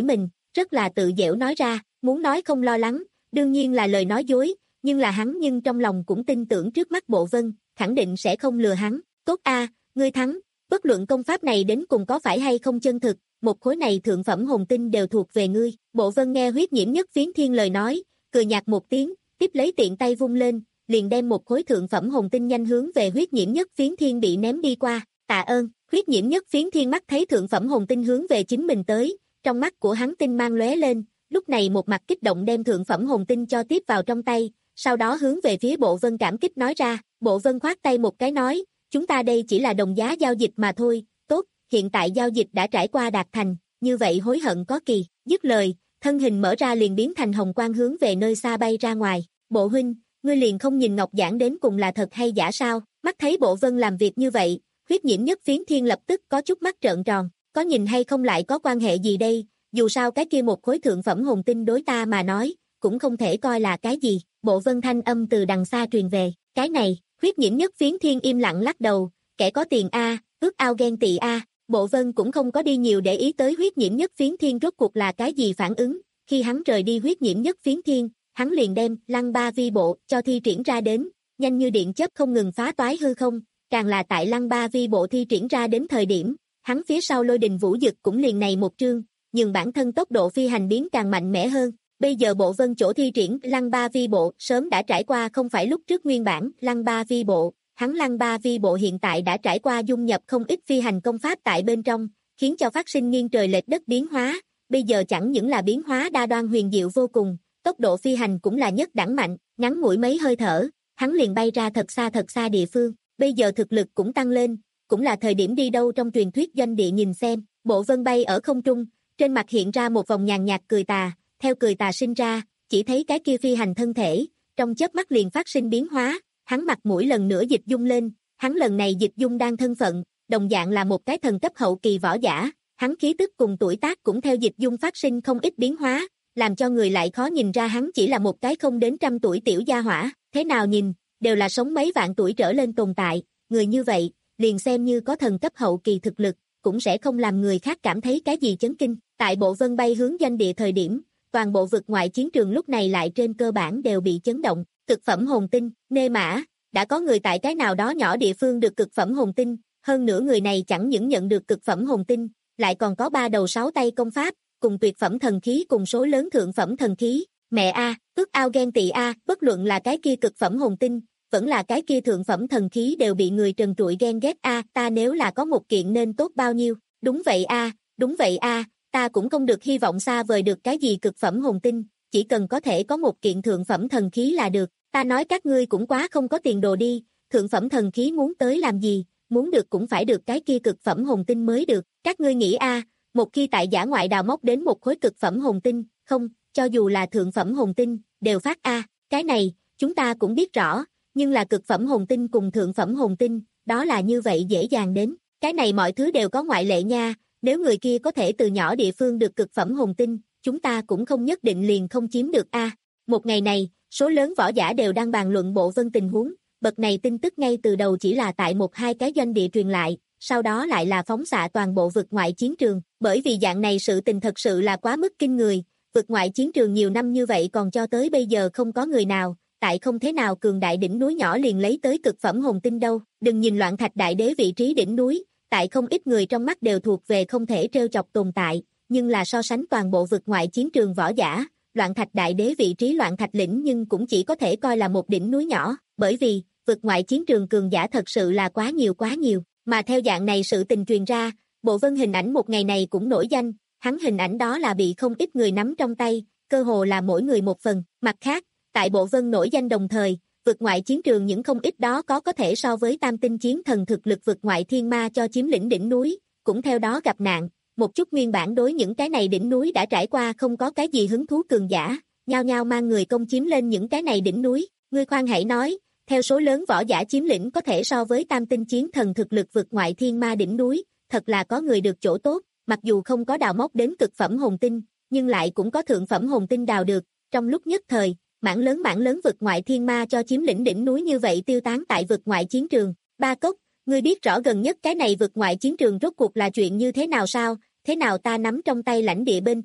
rất là tự giễu nói ra, muốn nói không lo lắng, đương nhiên là lời nói dối, nhưng là hắn nhưng trong lòng cũng tin tưởng trước mắt Bộ Vân, khẳng định sẽ không lừa hắn. Tốt a, ngươi thắng, bất luận công pháp này đến cùng có phải hay không chân thực, một khối này thượng phẩm hồn tinh đều thuộc về ngươi. Bộ Vân nghe Huyết Nhiễm Nhất Phiến Thiên lời nói, cười nhạt một tiếng, tiếp lấy tiện tay vung lên, liền đem một khối thượng phẩm hồn tinh nhanh hướng về Huyết Nhiễm Nhất Phiến Thiên bị ném đi qua. Tạ ơn. Huyết Nhiễm Nhất Phiến Thiên mắt thấy thượng phẩm hồn tinh hướng về chính mình tới, trong mắt của hắn tinh mang lóe lên, lúc này một mặt kích động đem thượng phẩm hồn tinh cho tiếp vào trong tay, sau đó hướng về phía Bộ Vân cảm kích nói ra. Bộ Vân khoát tay một cái nói, chúng ta đây chỉ là đồng giá giao dịch mà thôi, tốt, hiện tại giao dịch đã trải qua đạt thành, như vậy hối hận có kỳ. Dứt lời, thân hình mở ra liền biến thành hồng quang hướng về nơi xa bay ra ngoài. Bộ huynh, ngươi liền không nhìn Ngọc Giản đến cùng là thật hay giả sao? Mắt thấy Bộ Vân làm việc như vậy, Huyết Nhiễm Nhất Phiến Thiên lập tức có chút mắt trợn tròn, có nhìn hay không lại có quan hệ gì đây, dù sao cái kia một khối thượng phẩm hồn tinh đối ta mà nói, cũng không thể coi là cái gì. Bộ Vân thanh âm từ đằng xa truyền về, cái này, Huyết Nhiễm Nhất Phiến Thiên im lặng lắc đầu, kẻ có tiền a, ước ao ghen tị a. Bộ Vân cũng không có đi nhiều để ý tới Huyết Nhiễm Nhất Phiến Thiên rốt cuộc là cái gì phản ứng, khi hắn rời đi Huyết Nhiễm Nhất Phiến Thiên, hắn liền đem Lăng Ba Vi Bộ cho thi triển ra đến, nhanh như điện chớp không ngừng phá toái hư không, càng là tại Lăng Ba Vi Bộ thi triển ra đến thời điểm, hắn phía sau Lôi Đình Vũ Dực cũng liền này một trương, nhưng bản thân tốc độ phi hành biến càng mạnh mẽ hơn. Bây giờ Bộ Vân chỗ thi triển Lăng Ba Vi Bộ sớm đã trải qua không phải lúc trước nguyên bản Lăng Ba Vi Bộ, hắn Lăng Ba Vi Bộ hiện tại đã trải qua dung nhập không ít phi hành công pháp tại bên trong, khiến cho phát sinh nghiêng trời lệch đất biến hóa, bây giờ chẳng những là biến hóa đa đoan huyền diệu vô cùng, tốc độ phi hành cũng là nhất đẳng mạnh, ngắn ngủi mấy hơi thở, hắn liền bay ra thật xa thật xa địa phương, bây giờ thực lực cũng tăng lên, cũng là thời điểm đi đâu trong truyền thuyết doanh địa nhìn xem. Bộ Vân bay ở không trung, trên mặt hiện ra một vòng nhàn nhạt cười tà, theo cười tà sinh ra, chỉ thấy cái kia phi hành thân thể, trong chớp mắt liền phát sinh biến hóa, hắn mặt mũi lần nữa dịch dung lên, hắn lần này dịch dung đang thân phận, đồng dạng là một cái thần cấp hậu kỳ võ giả, hắn khí tức cùng tuổi tác cũng theo dịch dung phát sinh không ít biến hóa, làm cho người lại khó nhìn ra hắn chỉ là một cái không đến trăm tuổi tiểu gia hỏa, thế nào nhìn, đều là sống mấy vạn tuổi trở lên tồn tại, người như vậy, liền xem như có thần cấp hậu kỳ thực lực, cũng sẽ không làm người khác cảm thấy cái gì chấn kinh. Tại Bộ Vân bay hướng doanh địa thời điểm, toàn bộ vực ngoại chiến trường lúc này lại trên cơ bản đều bị chấn động. Cực phẩm hồn tinh, nê mã, đã có người tại cái nào đó nhỏ địa phương được cực phẩm hồn tinh, hơn nữa người này chẳng những nhận được cực phẩm hồn tinh, lại còn có ba đầu sáu tay công pháp, cùng tuyệt phẩm thần khí cùng số lớn thượng phẩm thần khí. Mẹ a, ước ao ghen tị a, bất luận là cái kia cực phẩm hồn tinh, vẫn là cái kia thượng phẩm thần khí đều bị người trần trụi ghen ghét a, ta nếu là có một kiện nên tốt bao nhiêu. Đúng vậy a, đúng vậy a, ta cũng không được hy vọng xa vời được cái gì cực phẩm hồn tinh, chỉ cần có thể có một kiện thượng phẩm thần khí là được. Ta nói các ngươi cũng quá không có tiền đồ đi, thượng phẩm thần khí muốn tới làm gì, muốn được cũng phải được cái kia cực phẩm hồn tinh mới được. Các ngươi nghĩ a, một khi tại giả ngoại đào móc đến một khối cực phẩm hồn tinh, không, cho dù là thượng phẩm hồn tinh, đều phát a, cái này, chúng ta cũng biết rõ, nhưng là cực phẩm hồn tinh cùng thượng phẩm hồn tinh, đó là như vậy dễ dàng đến, cái này mọi thứ đều có ngoại lệ nha, nếu người kia có thể từ nhỏ địa phương được cực phẩm hồn tinh, chúng ta cũng không nhất định liền không chiếm được a. Một ngày này, số lớn võ giả đều đang bàn luận Bộ Vân tình huống, bậc này tin tức ngay từ đầu chỉ là tại một hai cái doanh địa truyền lại, sau đó lại là phóng xạ toàn bộ vực ngoại chiến trường, bởi vì dạng này sự tình thật sự là quá mức kinh người, vực ngoại chiến trường nhiều năm như vậy còn cho tới bây giờ không có người nào, tại không thế nào cường đại đỉnh núi nhỏ liền lấy tới cực phẩm hồn tinh đâu, đừng nhìn Loạn Thạch Đại Đế vị trí đỉnh núi, tại không ít người trong mắt đều thuộc về không thể trêu chọc tồn tại, nhưng là so sánh toàn bộ vực ngoại chiến trường võ giả, Loạn Thạch Đại Đế vị trí Loạn Thạch Lĩnh nhưng cũng chỉ có thể coi là một đỉnh núi nhỏ, bởi vì, vực ngoại chiến trường cường giả thật sự là quá nhiều quá nhiều, mà theo dạng này sự tình truyền ra, Bộ Vân hình ảnh một ngày này cũng nổi danh, hắn hình ảnh đó là bị không ít người nắm trong tay, cơ hồ là mỗi người một phần, mặt khác, tại Bộ Vân nổi danh đồng thời, vực ngoại chiến trường những không ít đó có có thể so với tam tinh chiến thần thực lực vực ngoại thiên ma cho chiếm lĩnh đỉnh núi, cũng theo đó gặp nạn, một chút nguyên bản đối những cái này đỉnh núi đã trải qua không có cái gì hứng thú cường giả, nhao nhao mang người công chiếm lên những cái này đỉnh núi, ngươi khoan hãy nói, theo số lớn võ giả chiếm lĩnh có thể so với tam tinh chiến thần thực lực vực ngoại thiên ma đỉnh núi, thật là có người được chỗ tốt, mặc dù không có đào móc đến cực phẩm hồn tinh, nhưng lại cũng có thượng phẩm hồn tinh đào được, trong lúc nhất thời, mảng lớn mảng lớn vực ngoại thiên ma cho chiếm lĩnh đỉnh núi như vậy tiêu tán tại vực ngoại chiến trường. Ba Cốc, ngươi biết rõ gần nhất cái này vực ngoại chiến trường rốt cuộc là chuyện như thế nào sao, thế nào ta nắm trong tay lãnh địa bên trong,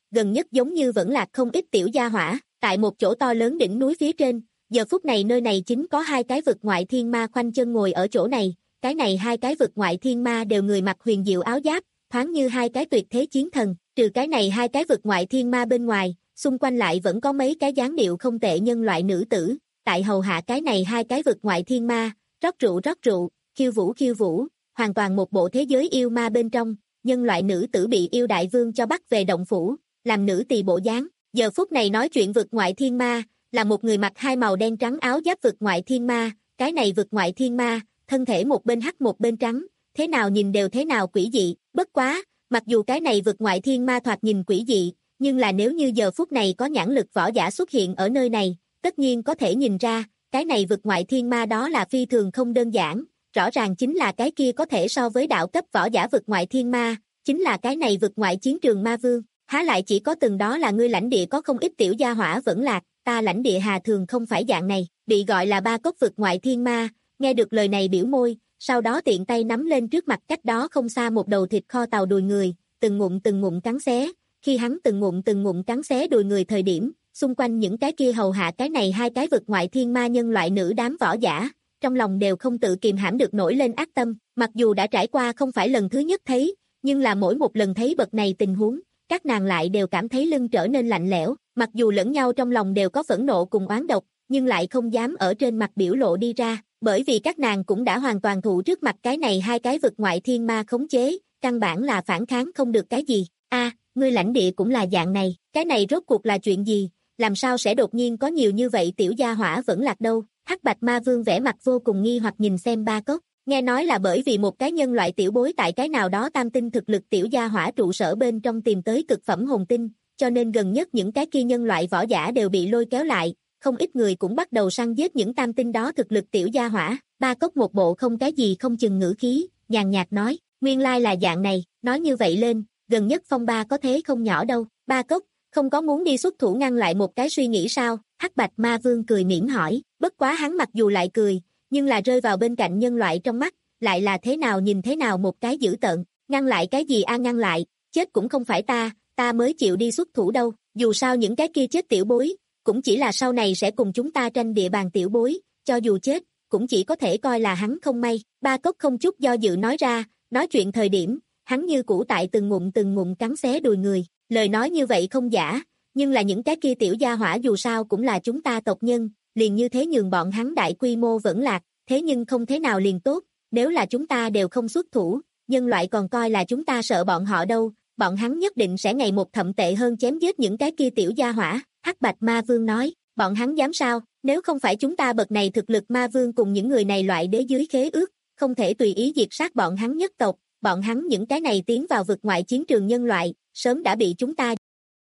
gần nhất giống như vẫn lạc không ít tiểu gia hỏa, tại một chỗ to lớn đỉnh núi phía trên, giờ phút này nơi này chính có hai cái vực ngoại thiên ma khoanh chân ngồi ở chỗ này, cái này hai cái vực ngoại thiên ma đều người mặc huyền diệu áo giáp, thoáng như hai cái tuyệt thế chiến thần, trừ cái này hai cái vực ngoại thiên ma bên ngoài, xung quanh lại vẫn có mấy cái dáng điệu không tệ nhân loại nữ tử, tại hầu hạ cái này hai cái vực ngoại thiên ma, rót rượu rót rượu, khiêu vũ khiêu vũ, hoàn toàn một bộ thế giới yêu ma bên trong, nhân loại nữ tử bị yêu đại vương cho bắt về động phủ, làm nữ tỳ bộ dáng, giờ phút này nói chuyện vực ngoại thiên ma, là một người mặc hai màu đen trắng áo giáp vực ngoại thiên ma, cái này vực ngoại thiên ma, thân thể một bên hắc một bên trắng, thế nào nhìn đều thế nào quỷ dị, bất quá, mặc dù cái này vực ngoại thiên ma thoạt nhìn quỷ dị, nhưng là nếu như giờ phút này có nhãn lực võ giả xuất hiện ở nơi này, tất nhiên có thể nhìn ra, cái này vực ngoại thiên ma đó là phi thường không đơn giản, rõ ràng chính là cái kia có thể so với đạo cấp võ giả vực ngoại thiên ma, chính là cái này vực ngoại chiến trường ma vương, há lại chỉ có từng đó là ngươi lãnh địa có không ít tiểu gia hỏa vẫn lạc, ta lãnh địa hà thường không phải dạng này, bị gọi là ba cốc vực ngoại thiên ma, nghe được lời này biểu môi, sau đó tiện tay nắm lên trước mặt cách đó không xa một đầu thịt kho tàu đùi người, từng ngụm từng ngụm cắn xé, khi hắn từng ngụm từng ngụm cắn xé đùi người thời điểm, xung quanh những cái kia hầu hạ cái này hai cái vực ngoại thiên ma nhân loại nữ đám võ giả, trong lòng đều không tự kìm hãm được nổi lên ác tâm, mặc dù đã trải qua không phải lần thứ nhất thấy, nhưng là mỗi một lần thấy bậc này tình huống, các nàng lại đều cảm thấy lưng trở nên lạnh lẽo, mặc dù lẫn nhau trong lòng đều có phẫn nộ cùng oán độc, nhưng lại không dám ở trên mặt biểu lộ đi ra, bởi vì các nàng cũng đã hoàn toàn thụ trước mặt cái này hai cái vực ngoại thiên ma khống chế, căn bản là phản kháng không được cái gì. A, ngươi lãnh địa cũng là dạng này, cái này rốt cuộc là chuyện gì, làm sao sẽ đột nhiên có nhiều như vậy tiểu gia hỏa vẫn lạc đâu? Hắc Bạch Ma Vương vẻ mặt vô cùng nghi hoặc nhìn xem Ba Cốc, nghe nói là bởi vì một cái nhân loại tiểu bối tại cái nào đó tam tinh thực lực tiểu gia hỏa trụ sở bên trong tìm tới cực phẩm hồn tinh, cho nên gần nhất những cái kia nhân loại võ giả đều bị lôi kéo lại, không ít người cũng bắt đầu săn giết những tam tinh đó thực lực tiểu gia hỏa. Ba Cốc một bộ không cái gì không chừng ngữ khí, nhàn nhạt nói, nguyên lai là dạng này, nói như vậy lên, gần nhất phong ba có thế không nhỏ đâu. Ba Cốc, không có muốn đi xuất thủ ngăn lại một cái suy nghĩ sao? Hắc Bạch Ma Vương cười mỉm hỏi, bất quá hắn mặc dù lại cười, nhưng là rơi vào bên cạnh nhân loại trong mắt, lại là thế nào nhìn thế nào một cái dữ tợn, ngăn lại cái gì a ngăn lại, chết cũng không phải ta, ta mới chịu đi xuất thủ đâu, dù sao những cái kia chết tiểu bối, cũng chỉ là sau này sẽ cùng chúng ta tranh địa bàn tiểu bối, cho dù chết, cũng chỉ có thể coi là hắn không may. Ba Cốc không chút do dự nói ra, nói chuyện thời điểm, hắn như cũ tại từng ngụm từng ngụm cắn xé đùi người, lời nói như vậy không giả, nhưng là những cái kia tiểu gia hỏa dù sao cũng là chúng ta tộc nhân, liền như thế nhường bọn hắn đại quy mô vẫn lạc, thế nhưng không thế nào liền tốt, nếu là chúng ta đều không xuất thủ, nhân loại còn coi là chúng ta sợ bọn họ đâu, bọn hắn nhất định sẽ ngày một thậm tệ hơn chém giết những cái kia tiểu gia hỏa. Hắc Bạch Ma Vương nói, bọn hắn dám sao, nếu không phải chúng ta bậc này thực lực ma vương cùng những người này loại đế dưới khế ước, không thể tùy ý diệt sát bọn hắn nhất tộc, bọn hắn những cái này tiến vào vực ngoại chiến trường nhân loại, sớm đã bị chúng ta.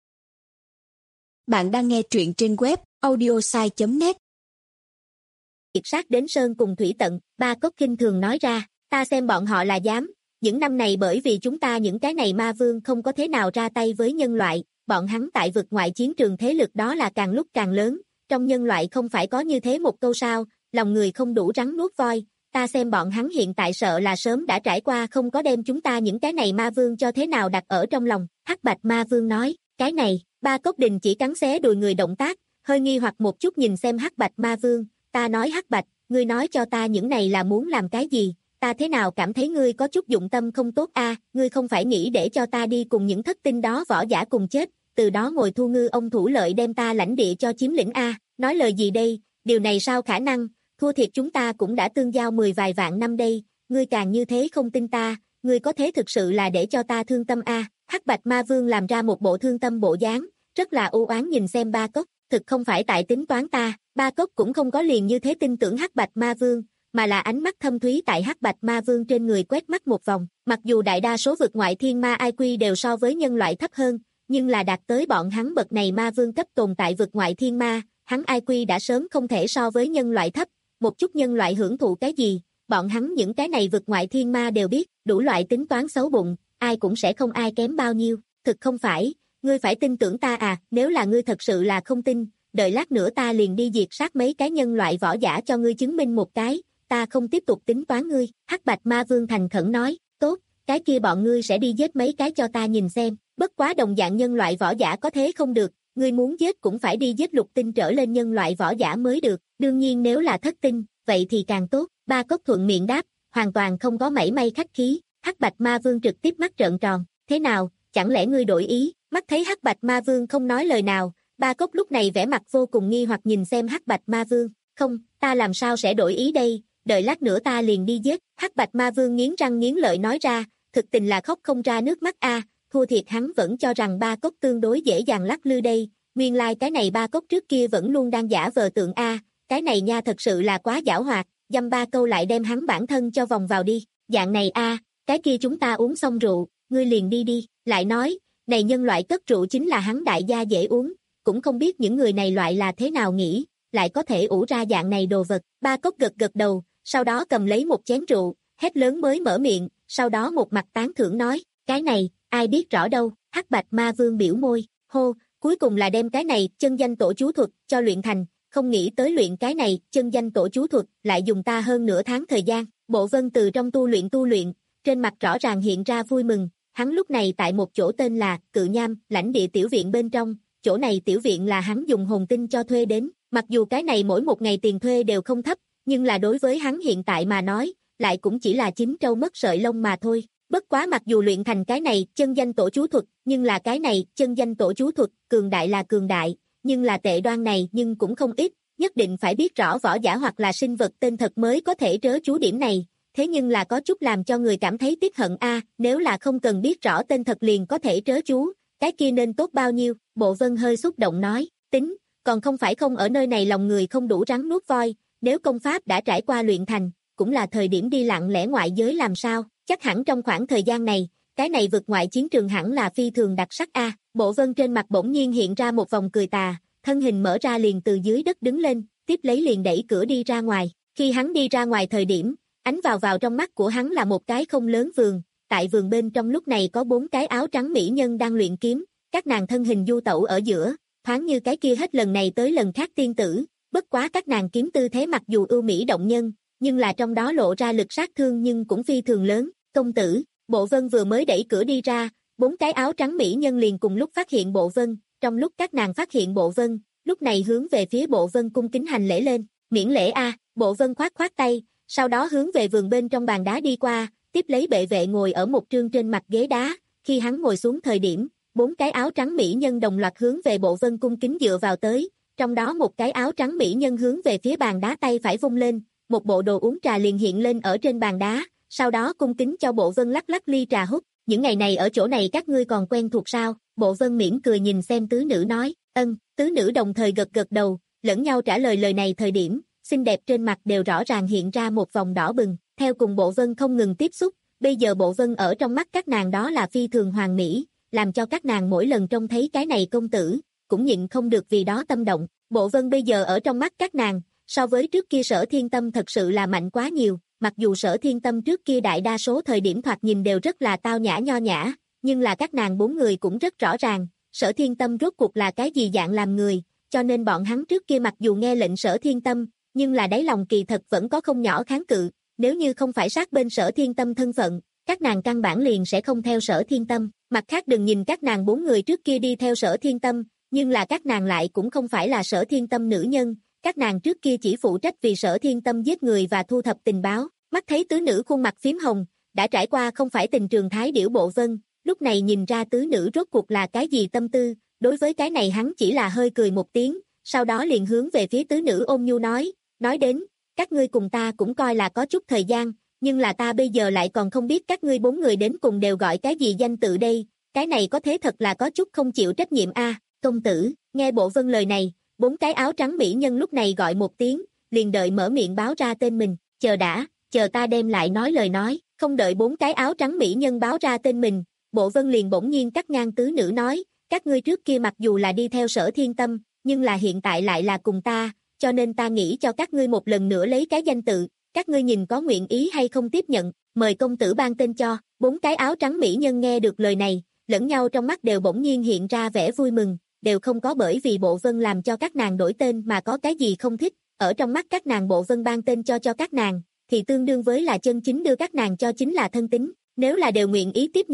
Bạn đang nghe truyện trên web audiosai chấm net. Diệt sát đến sơn cùng thủy tận, Ba Cốc khinh thường nói ra, ta xem bọn họ là dám, những năm này bởi vì chúng ta những cái này ma vương không có thế nào ra tay với nhân loại, bọn hắn tại vực ngoại chiến trường thế lực đó là càng lúc càng lớn, trong nhân loại không phải có như thế một câu sao, lòng người không đủ rắn nuốt voi, ta xem bọn hắn hiện tại sợ là sớm đã trải qua không có đem chúng ta những cái này ma vương cho thế nào đặt ở trong lòng. Hắc Bạch Ma Vương nói, cái này, Ba Cốc Đình chỉ cắn xé đùi người động tác, hơi nghi hoặc một chút nhìn xem Hắc Bạch Ma Vương, ta nói Hắc Bạch, ngươi nói cho ta những này là muốn làm cái gì, ta thế nào cảm thấy ngươi có chút dụng tâm không tốt a, ngươi không phải nghĩ để cho ta đi cùng những thất tinh đó võ giả cùng chết, từ đó ngồi thu ngư ông thủ lợi đem ta lãnh địa cho chiếm lĩnh a, nói lời gì đây, điều này sao khả năng, thua thiệt chúng ta cũng đã tương giao mười vài vạn năm đây, ngươi càng như thế không tin ta, ngươi có thế thực sự là để cho ta thương tâm a. Hắc Bạch Ma Vương làm ra một bộ thương tâm bộ dáng, rất là u oán nhìn xem Ba Cốc, thực không phải tại tính toán ta, Ba Cốc cũng không có liền như thế tin tưởng Hắc Bạch Ma Vương, mà là ánh mắt thâm thúy tại Hắc Bạch Ma Vương trên người quét mắt một vòng, mặc dù đại đa số vực ngoại thiên ma i kiu đều so với nhân loại thấp hơn, nhưng là đạt tới bọn hắn bậc này ma vương cấp tồn tại vực ngoại thiên ma, hắn i kiu đã sớm không thể so với nhân loại thấp, một chút nhân loại hưởng thụ cái gì, bọn hắn những cái này vực ngoại thiên ma đều biết, đủ loại tính toán xấu bụng, ai cũng sẽ không ai kém bao nhiêu, thực không phải, ngươi phải tin tưởng ta à, nếu là ngươi thật sự là không tin, đợi lát nữa ta liền đi diệt sát mấy cái nhân loại võ giả cho ngươi chứng minh một cái, ta không tiếp tục tính toán ngươi. Hắc Bạch Ma Vương thành khẩn nói, tốt, cái kia bọn ngươi sẽ đi giết mấy cái cho ta nhìn xem. bất quá đồng dạng nhân loại võ giả có thế không được, ngươi muốn giết cũng phải đi giết lục tinh trở lên nhân loại võ giả mới được, đương nhiên nếu là thất tinh, vậy thì càng tốt, Ba Cốc thuận miệng đáp, hoàn toàn không có mảy may khách khí, Hắc Bạch Ma Vương trực tiếp mắt trợn tròn, thế nào, chẳng lẽ ngươi đổi ý, mắt thấy Hắc Bạch Ma Vương không nói lời nào, Ba Cốc lúc này vẻ mặt vô cùng nghi hoặc nhìn xem Hắc Bạch Ma Vương, không, ta làm sao sẽ đổi ý đây, đợi lát nữa ta liền đi giết, Hắc Bạch Ma Vương nghiến răng nghiến lợi nói ra, thực tình là khóc không ra nước mắt a, thua thiệt hắn vẫn cho rằng Ba Cốc tương đối dễ dàng lắc lư đây, nguyên lai like cái này Ba Cốc trước kia vẫn luôn đang giả vờ tượng a, cái này nha thật sự là quá giảo hoạt, dăm ba câu lại đem hắn bản thân cho vòng vào đi, dạng này a, cái kia chúng ta uống xong rượu, ngươi liền đi đi, lại nói, này nhân loại cất rượu chính là hắn đại gia dễ uống, cũng không biết những người này loại là thế nào nghĩ, lại có thể ủ ra dạng này đồ vật, Ba Cốc gật gật đầu, sau đó cầm lấy một chén rượu, hét lớn mới mở miệng, sau đó một mặt tán thưởng nói, cái này, ai biết rõ đâu, Hắc Bạch Ma Vương biểu môi, hô, cuối cùng là đem cái này, chân danh tổ chú thuật, cho luyện thành, không nghĩ tới luyện cái này, chân danh tổ chú thuật, lại dùng ta hơn nửa tháng thời gian, Bộ Vân từ trong tu luyện tu luyện, trên mặt rõ ràng hiện ra vui mừng, hắn lúc này tại một chỗ tên là, Cự Nham, lãnh địa tiểu viện bên trong, chỗ này tiểu viện là hắn dùng hồn tinh cho thuê đến, mặc dù cái này mỗi một ngày tiền thuê đều không thấp, nhưng là đối với hắn hiện tại mà nói, lại cũng chỉ là chín trâu mất sợi lông mà thôi. Bất quá mặc dù luyện thành cái này chân danh tổ chú thuật, nhưng là cái này chân danh tổ chú thuật, cường đại là cường đại, nhưng là tệ đoan này nhưng cũng không ít, nhất định phải biết rõ võ giả hoặc là sinh vật tên thật mới có thể trớ chú điểm này, thế nhưng là có chút làm cho người cảm thấy tiếc hận a, nếu là không cần biết rõ tên thật liền có thể trớ chú, cái kia nên tốt bao nhiêu, Bộ Vân hơi xúc động nói, tính, còn không phải không ở nơi này lòng người không đủ rắn nuốt voi, nếu công pháp đã trải qua luyện thành, cũng là thời điểm đi lặng lẽ ngoại giới làm sao, chắc hẳn trong khoảng thời gian này, cái này vượt ngoại chiến trường hẳn là phi thường đặc sắc a. Bộ Vân trên mặt bỗng nhiên hiện ra một vòng cười tà, thân hình mở ra liền từ dưới đất đứng lên, tiếp lấy liền đẩy cửa đi ra ngoài, khi hắn đi ra ngoài thời điểm, ánh vào vào trong mắt của hắn là một cái không lớn vườn, tại vườn bên trong lúc này có bốn cái áo trắng mỹ nhân đang luyện kiếm, các nàng thân hình du tẩu ở giữa, thoáng như cái kia hết lần này tới lần khác tiên tử, bất quá các nàng kiếm tư thế mặc dù ưu mỹ động nhân, nhưng là trong đó lộ ra lực sát thương nhưng cũng phi thường lớn, công tử, Bộ Vân vừa mới đẩy cửa đi ra, bốn cái áo trắng mỹ nhân liền cùng lúc phát hiện Bộ Vân, trong lúc các nàng phát hiện Bộ Vân, lúc này hướng về phía Bộ Vân cung kính hành lễ lên, miễn lễ a, Bộ Vân khoát khoát tay, sau đó hướng về vườn bên trong bàn đá đi qua, tiếp lấy bệ vệ ngồi ở một trương trên mặt ghế đá, khi hắn ngồi xuống thời điểm, bốn cái áo trắng mỹ nhân đồng loạt hướng về Bộ Vân cung kính dựa vào tới, trong đó một cái áo trắng mỹ nhân hướng về phía bàn đá tay phải vung lên, một bộ đồ uống trà liền hiện lên ở trên bàn đá, sau đó cung kính cho Bộ Vân lắc lắc ly trà hút, những ngày này ở chỗ này các ngươi còn quen thuộc sao, Bộ Vân mỉm cười nhìn xem tứ nữ nói, ân, tứ nữ đồng thời gật gật đầu, lẫn nhau trả lời lời này thời điểm, xinh đẹp trên mặt đều rõ ràng hiện ra một vòng đỏ bừng, theo cùng Bộ Vân không ngừng tiếp xúc, bây giờ Bộ Vân ở trong mắt các nàng đó là phi thường hoàn mỹ, làm cho các nàng mỗi lần trông thấy cái này công tử, cũng nhịn không được vì đó tâm động, Bộ Vân bây giờ ở trong mắt các nàng, so với trước kia Sở Thiên Tâm thật sự là mạnh quá nhiều, mặc dù Sở Thiên Tâm trước kia đại đa số thời điểm thoạt nhìn đều rất là tao nhã nho nhã, nhưng là các nàng bốn người cũng rất rõ ràng, Sở Thiên Tâm rốt cuộc là cái gì dạng làm người, cho nên bọn hắn trước kia mặc dù nghe lệnh Sở Thiên Tâm, nhưng là đáy lòng kỳ thật vẫn có không nhỏ kháng cự, nếu như không phải sát bên Sở Thiên Tâm thân phận, các nàng căn bản liền sẽ không theo Sở Thiên Tâm, mặt khác đừng nhìn các nàng bốn người trước kia đi theo Sở Thiên Tâm, nhưng là các nàng lại cũng không phải là Sở Thiên Tâm nữ nhân, các nàng trước kia chỉ phụ trách vì Sở Thiên Tâm giết người và thu thập tình báo, mắt thấy tứ nữ khuôn mặt phím hồng, đã trải qua không phải tình trường thái điểu Bộ Vân, lúc này nhìn ra tứ nữ rốt cuộc là cái gì tâm tư, đối với cái này hắn chỉ là hơi cười một tiếng, sau đó liền hướng về phía tứ nữ ôn nhu nói, nói đến, các ngươi cùng ta cũng coi là có chút thời gian, nhưng là ta bây giờ lại còn không biết các ngươi bốn người đến cùng đều gọi cái gì danh tự đây, cái này có thế thật là có chút không chịu trách nhiệm a, công tử, nghe Bộ Vân lời này, bốn cái áo trắng mỹ nhân lúc này gọi một tiếng, liền đợi mở miệng báo ra tên mình, chờ đã, chờ ta đem lại nói lời nói, không đợi bốn cái áo trắng mỹ nhân báo ra tên mình, Bộ Vân liền bỗng nhiên cắt ngang tứ nữ nói, các ngươi trước kia mặc dù là đi theo Sở Thiên Tâm, nhưng là hiện tại lại là cùng ta, cho nên ta nghĩ cho các ngươi một lần nữa lấy cái danh tự, các ngươi nhìn có nguyện ý hay không tiếp nhận, mời công tử ban tên cho, bốn cái áo trắng mỹ nhân nghe được lời này, lẫn nhau trong mắt đều bỗng nhiên hiện ra vẻ vui mừng, đều không có bởi vì Bộ Vân làm cho các nàng đổi tên mà có cái gì không thích, ở trong mắt các nàng Bộ Vân ban tên cho cho các nàng, thì tương đương với là chân chính đưa các nàng cho chính là thân tín, nếu là đều nguyện ý tiếp nhận,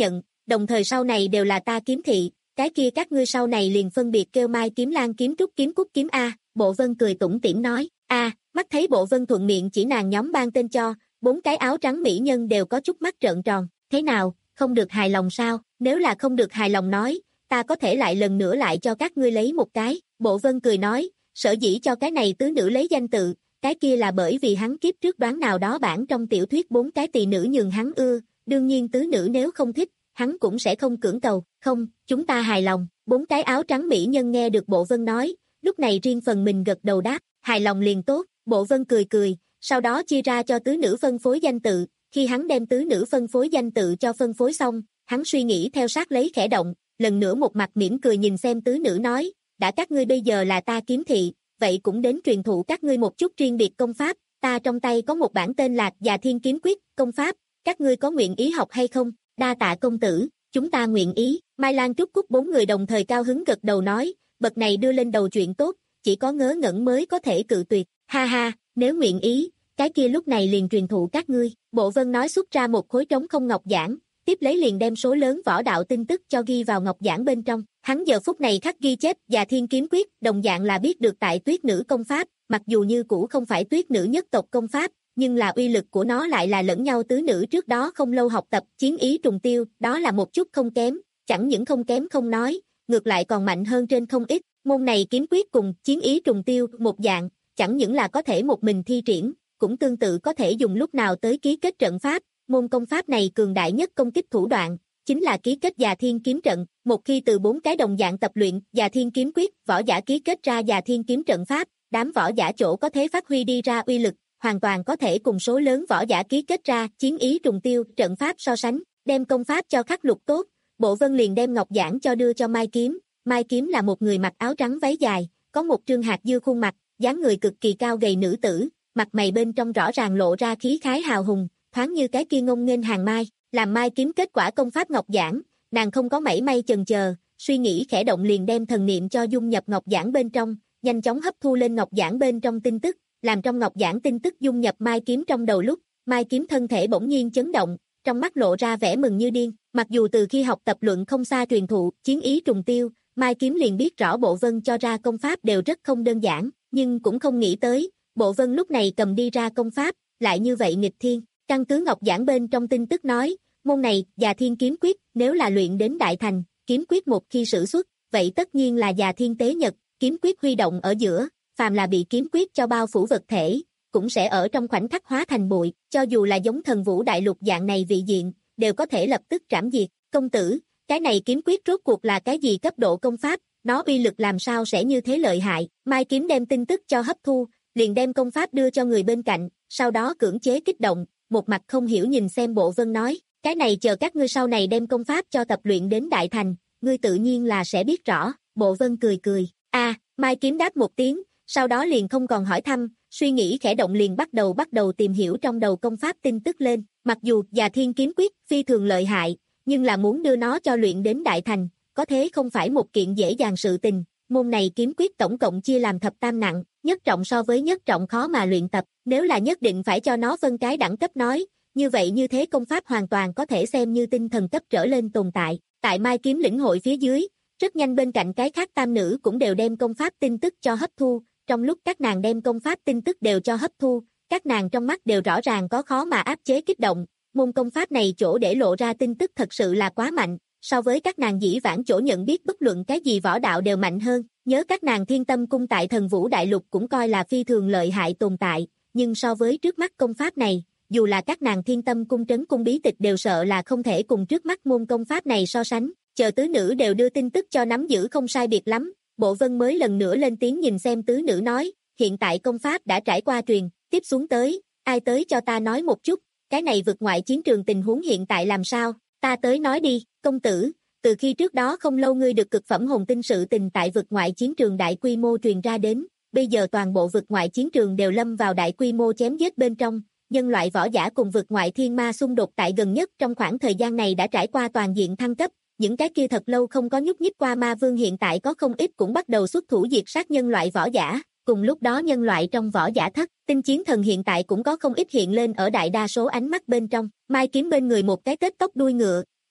đồng thời sau này đều là ta kiếm thị, cái kia các ngươi sau này liền phân biệt kêu Mai kiếm Lan kiếm Trúc kiếm Cúc kiếm A, Bộ Vân cười tủm tỉm nói, A, mắt thấy Bộ Vân thuận miệng chỉ nàng nhóm ban tên cho, bốn cái áo trắng mỹ nhân đều có chút mắt trợn tròn, thế nào, không được hài lòng sao, nếu là không được hài lòng nói, ta có thể lại lần nữa lại cho các ngươi lấy một cái, Bộ Vân cười nói, sở dĩ cho cái này tứ nữ lấy danh tự, cái kia là bởi vì hắn kiếp trước đoán nào đó bản trong tiểu thuyết bốn cái tỳ nữ nhường hắn ưa, đương nhiên tứ nữ nếu không thích, hắn cũng sẽ không cưỡng cầu, không, chúng ta hài lòng, bốn cái áo trắng mỹ nhân nghe được Bộ Vân nói, lúc này riêng phần mình gật đầu đáp, hài lòng liền tốt, Bộ Vân cười cười, sau đó chia ra cho tứ nữ phân phối danh tự, khi hắn đem tứ nữ phân phối danh tự cho phân phối xong, hắn suy nghĩ theo sát lấy khẽ động, lần nữa một mặt mỉm cười nhìn xem tứ nữ nói, đã các ngươi bây giờ là ta kiếm thị, vậy cũng đến truyền thụ các ngươi một chút riêng biệt công pháp, ta trong tay có một bản tên là Già Thiên Kiếm Quyết, công pháp, các ngươi có nguyện ý học hay không? Đa tạ công tử, chúng ta nguyện ý. Mai Lan Trúc Cúc bốn người đồng thời cao hứng gật đầu nói, bậc này đưa lên đầu chuyện tốt, chỉ có ngớ ngẩn mới có thể cự tuyệt. Ha ha, nếu nguyện ý, cái kia lúc này liền truyền thụ các ngươi. Bộ Vân nói xuất ra một khối trống không ngọc giản, tiếp lấy liền đem số lớn võ đạo tin tức cho ghi vào ngọc giản bên trong. Hắn giờ phút này khắc ghi chép Già Thiên Kiếm Quyết, đồng dạng là biết được tại Tuyết Nữ công pháp, mặc dù như cũ không phải Tuyết Nữ nhất tộc công pháp, nhưng là uy lực của nó lại là lẫn nhau tứ nữ trước đó không lâu học tập, chiến ý trùng tiêu, đó là một chút không kém, chẳng những không kém không nói, ngược lại còn mạnh hơn trên không ít. Môn này kiếm quyết cùng chiến ý trùng tiêu một dạng, chẳng những là có thể một mình thi triển, cũng tương tự có thể dùng lúc nào tới ký kết trận pháp. Môn công pháp này cường đại nhất công kích thủ đoạn, chính là ký kết Già Thiên Kiếm Trận. Một khi từ bốn cái đồng dạng tập luyện Già Thiên Kiếm Quyết, võ giả ký kết ra Già Thiên Kiếm Trận pháp, đám võ giả chỗ có thể phát huy đi ra uy lực, hoàn toàn có thể cùng số lớn võ giả ký kết ra chiến ý trùng tiêu trận pháp so sánh. Đem công pháp cho khắc lục tốt, Bộ Vân liền đem ngọc giản cho đưa cho Mai Kiếm. Mai Kiếm là một người mặc áo trắng váy dài, có một trương hạt dưa khuôn mặt, dáng người cực kỳ cao gầy nữ tử, mặt mày bên trong rõ ràng lộ ra khí khái hào hùng, thoáng như cái kia ngông nghênh hàng mai. Làm Mai Kiếm kết quả công pháp ngọc giản, nàng không có mảy may chần chờ, suy nghĩ khẽ động liền đem thần niệm cho dung nhập ngọc giản bên trong, nhanh chóng hấp thu lên ngọc giản bên trong tin tức, làm trong ngọc giản tin tức dung nhập Mai Kiếm trong đầu lúc, Mai Kiếm thân thể bỗng nhiên chấn động, trong mắt lộ ra vẻ mừng như điên. Mặc dù từ khi học tập luận không xa truyền thụ chiến ý trùng tiêu, Mai Kiếm liền biết rõ Bộ Vân cho ra công pháp đều rất không đơn giản, nhưng cũng không nghĩ tới, Bộ Vân lúc này cầm đi ra công pháp, lại như vậy nghịch thiên. Căn cứ ngọc giản bên trong tin tức nói, môn này, Già Thiên Kiếm Quyết, nếu là luyện đến đại thành, kiếm quyết một khi sử xuất, vậy tất nhiên là Già Thiên Tế Nhật, kiếm quyết huy động ở giữa, phàm là bị kiếm quyết cho bao phủ vật thể, cũng sẽ ở trong khoảnh khắc hóa thành bụi, cho dù là giống Thần Vũ Đại Lục dạng này vị diện, đều có thể lập tức trảm diệt. Công tử, cái này kiếm quyết rốt cuộc là cái gì cấp độ công pháp, nó uy lực làm sao sẽ như thế lợi hại? Mai Kiếm đem tin tức cho hấp thu, liền đem công pháp đưa cho người bên cạnh, sau đó cưỡng chế kích động, một mặt không hiểu nhìn xem Bộ Vân nói, cái này chờ các ngươi sau này đem công pháp cho tập luyện đến đại thành, ngươi tự nhiên là sẽ biết rõ. Bộ Vân cười cười, a à, Mai Kiếm đáp một tiếng, sau đó liền không còn hỏi thăm, suy nghĩ khẽ động liền bắt đầu bắt đầu tìm hiểu trong đầu công pháp tin tức lên. Mặc dù Già Thiên Kiếm Quyết phi thường lợi hại, nhưng là muốn đưa nó cho luyện đến đại thành, có thế không phải một kiện dễ dàng sự tình. Môn này kiếm quyết tổng cộng chia làm thập tam nặng, nhất trọng so với nhất trọng khó mà luyện tập, nếu là nhất định phải cho nó phân cái đẳng cấp nói, như vậy như thế công pháp hoàn toàn có thể xem như tinh thần cấp trở lên tồn tại. Tại Mai Kiếm lĩnh hội phía dưới, rất nhanh bên cạnh cái khác tam nữ cũng đều đem công pháp tin tức cho hấp thu, trong lúc các nàng đem công pháp tin tức đều cho hấp thu, các nàng trong mắt đều rõ ràng có khó mà áp chế kích động, môn công pháp này chỗ để lộ ra tin tức thật sự là quá mạnh, so với các nàng dĩ vãng chỗ nhận biết bất luận cái gì võ đạo đều mạnh hơn. Nhớ các nàng Thiên Tâm Cung tại Thần Vũ Đại Lục cũng coi là phi thường lợi hại tồn tại, nhưng so với trước mắt công pháp này, dù là các nàng Thiên Tâm Cung trấn cung bí tịch đều sợ là không thể cùng trước mắt môn công pháp này so sánh. Chờ tứ nữ đều đưa tin tức cho nắm giữ không sai biệt lắm, Bộ Vân mới lần nữa lên tiếng nhìn xem tứ nữ nói, hiện tại công pháp đã trải qua truyền, tiếp xuống tới, ai tới cho ta nói một chút, cái này vượt ngoại chiến trường tình huống hiện tại làm sao, ta tới nói đi. Công tử, từ khi trước đó không lâu ngươi được cực phẩm hồn tinh sự tình tại vượt ngoại chiến trường đại quy mô truyền ra đến, bây giờ toàn bộ vượt ngoại chiến trường đều lâm vào đại quy mô chém giết bên trong, nhân loại võ giả cùng vượt ngoại thiên ma xung đột tại gần nhất trong khoảng thời gian này đã trải qua toàn diện thăng cấp, những cái kia thật lâu không có nhúc nhích qua ma vương hiện tại có không ít cũng bắt đầu xuất thủ diệt sát nhân loại võ giả, cùng lúc đó nhân loại trong võ giả thất, tinh chiến thần hiện tại cũng có không ít hiện lên ở đại đa số ánh mắt bên trong. Mai Kiếm bên người một cái tết tóc đuôi ngựa,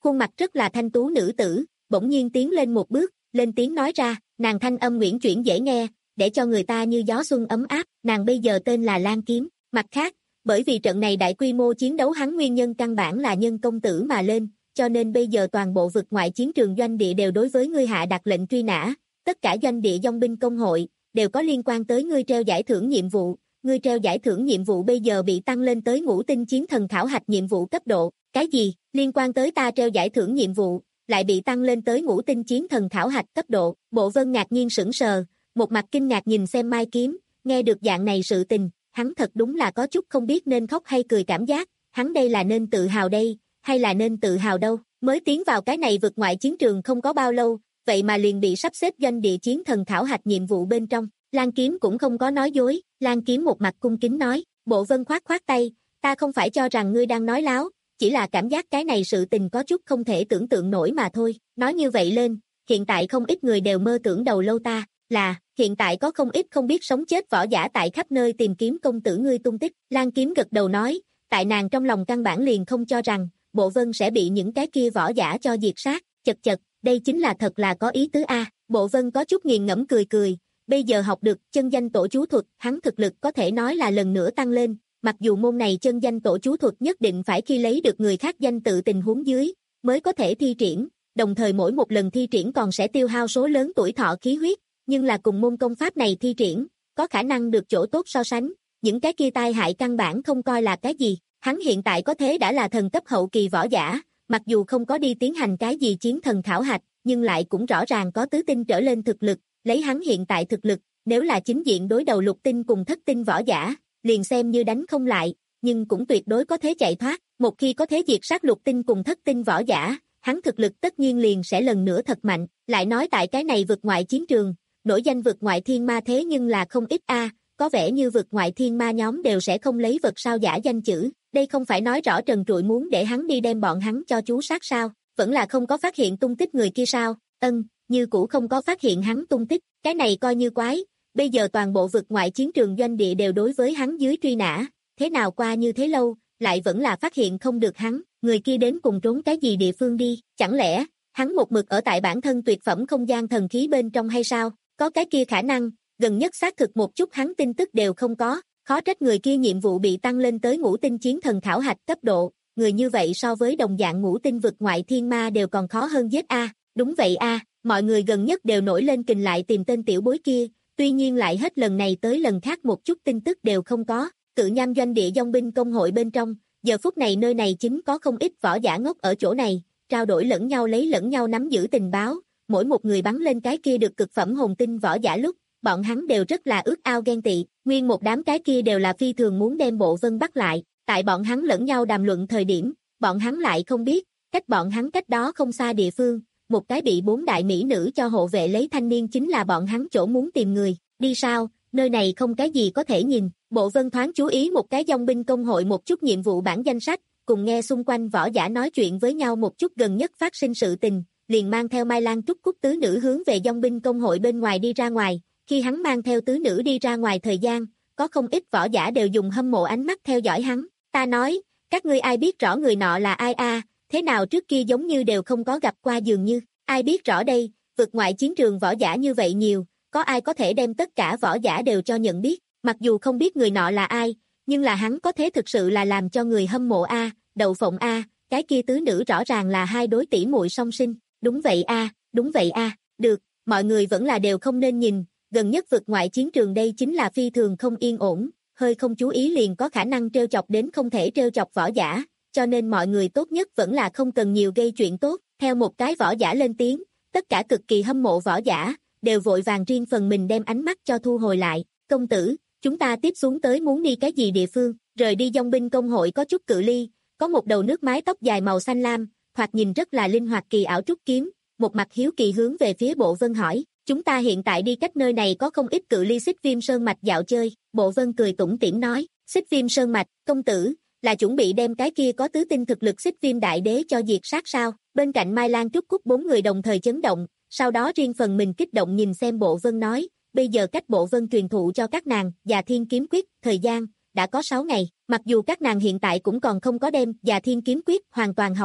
khuôn mặt rất là thanh tú nữ tử, bỗng nhiên tiến lên một bước, lên tiếng nói ra, nàng thanh âm uyển chuyển dễ nghe, để cho người ta như gió xuân ấm áp, nàng bây giờ tên là Lan Kiếm. Mặt khác, bởi vì trận này đại quy mô chiến đấu hắn nguyên nhân căn bản là nhân công tử mà lên, cho nên bây giờ toàn bộ vực ngoại chiến trường doanh địa đều đối với ngươi hạ đặt lệnh truy nã, tất cả doanh địa dòng binh công hội đều có liên quan tới ngươi treo giải thưởng nhiệm vụ, ngươi treo giải thưởng nhiệm vụ bây giờ bị tăng lên tới ngũ tinh chiến thần khảo hạch nhiệm vụ cấp độ. Cái gì? Liên quan tới ta treo giải thưởng nhiệm vụ, lại bị tăng lên tới ngũ tinh chiến thần khảo hạch cấp độ. Bộ Vân ngạc nhiên sững sờ, một mặt kinh ngạc nhìn xem Mai Kiếm, nghe được dạng này sự tình, hắn thật đúng là có chút không biết nên khóc hay cười cảm giác, hắn đây là nên tự hào đây, hay là nên tự hào đâu, mới tiến vào cái này vực ngoại chiến trường không có bao lâu, vậy mà liền bị sắp xếp doanh địa chiến thần khảo hạch nhiệm vụ bên trong. Lan Kiếm cũng không có nói dối, Lan Kiếm một mặt cung kính nói, Bộ Vân khoát khoát tay, ta không phải cho rằng ngươi đang nói láo, chỉ là cảm giác cái này sự tình có chút không thể tưởng tượng nổi mà thôi. Nói như vậy lên, hiện tại không ít người đều mơ tưởng đầu lâu ta, là, hiện tại có không ít không biết sống chết võ giả tại khắp nơi tìm kiếm công tử ngươi tung tích. Lan Kiếm gật đầu nói, tại nàng trong lòng căn bản liền không cho rằng, Bộ Vân sẽ bị những cái kia võ giả cho diệt sát, chật chật, đây chính là thật là có ý tứ a. Bộ Vân có chút nghiền ngẫm cười cười, bây giờ học được chân danh tổ chú thuật, hắn thực lực có thể nói là lần nữa tăng lên, mặc dù môn này chân danh tổ chú thuật nhất định phải khi lấy được người khác danh tự tình huống dưới, mới có thể thi triển, đồng thời mỗi một lần thi triển còn sẽ tiêu hao số lớn tuổi thọ khí huyết, nhưng là cùng môn công pháp này thi triển, có khả năng được chỗ tốt so sánh, những cái kia tai hại căn bản không coi là cái gì, hắn hiện tại có thế đã là thần cấp hậu kỳ võ giả, mặc dù không có đi tiến hành cái gì chiến thần khảo hạch, nhưng lại cũng rõ ràng có tứ tinh trở lên thực lực, lấy hắn hiện tại thực lực, nếu là chính diện đối đầu lục tinh cùng thất tinh võ giả, liền xem như đánh không lại, nhưng cũng tuyệt đối có thế chạy thoát, một khi có thế diệt sát lục tinh cùng thất tinh võ giả, hắn thực lực tất nhiên liền sẽ lần nữa thật mạnh, lại nói tại cái này vực ngoại chiến trường, nổi danh vực ngoại thiên ma thế nhưng là không ít a, có vẻ như vực ngoại thiên ma nhóm đều sẽ không lấy vật sao giả danh chữ, đây không phải nói rõ Trần Trụi muốn để hắn đi đem bọn hắn cho chú sát sao, vẫn là không có phát hiện tung tích người kia sao, ân, như cũ không có phát hiện hắn tung tích, cái này coi như quái, bây giờ toàn bộ vực ngoại chiến trường doanh địa đều đối với hắn dưới truy nã, thế nào qua như thế lâu, lại vẫn là phát hiện không được hắn, người kia đến cùng trốn cái gì địa phương đi, chẳng lẽ, hắn một mực ở tại bản thân tuyệt phẩm không gian thần khí bên trong hay sao, có cái kia khả năng, gần nhất xác thực một chút hắn tin tức đều không có, khó trách người kia nhiệm vụ bị tăng lên tới ngũ tinh chiến thần khảo hạch cấp độ, người như vậy so với đồng dạng ngũ tinh vực ngoại thiên ma đều còn khó hơn giết a, đúng vậy a, mọi người gần nhất đều nổi lên kình lại tìm tên tiểu bối kia, tuy nhiên lại hết lần này tới lần khác một chút tin tức đều không có, Cự Nham doanh địa dòng binh công hội bên trong, giờ phút này nơi này chính có không ít võ giả ngốc ở chỗ này, trao đổi lẫn nhau lấy lẫn nhau nắm giữ tình báo, mỗi một người bắn lên cái kia được cực phẩm hồn tinh võ giả lúc, bọn hắn đều rất là ước ao ghen tị, nguyên một đám cái kia đều là phi thường muốn đem Bộ Vân bắt lại, tại bọn hắn lẫn nhau đàm luận thời điểm, bọn hắn lại không biết, cách bọn hắn cách đó không xa địa phương, một cái bị bốn đại mỹ nữ cho hộ vệ lấy thanh niên chính là bọn hắn chỗ muốn tìm người, đi sao, nơi này không cái gì có thể nhìn, Bộ Vân thoáng chú ý một cái dòng binh công hội một chút nhiệm vụ bản danh sách, cùng nghe xung quanh võ giả nói chuyện với nhau một chút gần nhất phát sinh sự tình, liền mang theo Mai Lan Trúc Cúc tứ nữ hướng về dòng binh công hội bên ngoài đi ra ngoài, khi hắn mang theo tứ nữ đi ra ngoài thời gian, có không ít võ giả đều dùng hâm mộ ánh mắt theo dõi hắn, ta nói, các ngươi ai biết rõ người nọ là ai a, thế nào trước kia giống như đều không có gặp qua dường như, ai biết rõ đây, vực ngoại chiến trường võ giả như vậy nhiều, có ai có thể đem tất cả võ giả đều cho nhận biết, mặc dù không biết người nọ là ai, nhưng là hắn có thế thực sự là làm cho người hâm mộ a, đậu phộng a, cái kia tứ nữ rõ ràng là hai đối tỷ muội song sinh, đúng vậy a, đúng vậy a, được, mọi người vẫn là đều không nên nhìn, gần nhất vực ngoại chiến trường đây chính là phi thường không yên ổn, hơi không chú ý liền có khả năng trêu chọc đến không thể trêu chọc võ giả, cho nên mọi người tốt nhất vẫn là không cần nhiều gây chuyện tốt, theo một cái võ giả lên tiếng, tất cả cực kỳ hâm mộ võ giả, đều vội vàng riêng phần mình đem ánh mắt cho thu hồi lại, công tử, chúng ta tiếp xuống tới muốn đi cái gì địa phương, rời đi dòng binh công hội có chút cự ly, có một đầu nước mái tóc dài màu xanh lam, thoạt nhìn rất là linh hoạt kỳ ảo trúc kiếm, một mặt hiếu kỳ hướng về phía Bộ Vân hỏi, chúng ta hiện tại đi cách nơi này có không ít cự ly Xích Viêm Sơn Mạch dạo chơi, Bộ Vân cười tủm tỉm nói, Xích Viêm Sơn Mạch, công tử, là chuẩn bị đem cái kia có tứ tinh thực lực Xích Viêm Đại Đế cho diệt sát sao, bên cạnh Mai Lan Trúc Cúc bốn người đồng thời chấn động, sau đó riêng phần mình kích động nhìn xem Bộ Vân nói, bây giờ cách Bộ Vân truyền thụ cho các nàng, Già Thiên Kiếm Quyết, thời gian, đã có sáu ngày, mặc dù các nàng hiện tại cũng còn không có đem Già Thiên Kiếm Quyết hoàn toàn học được,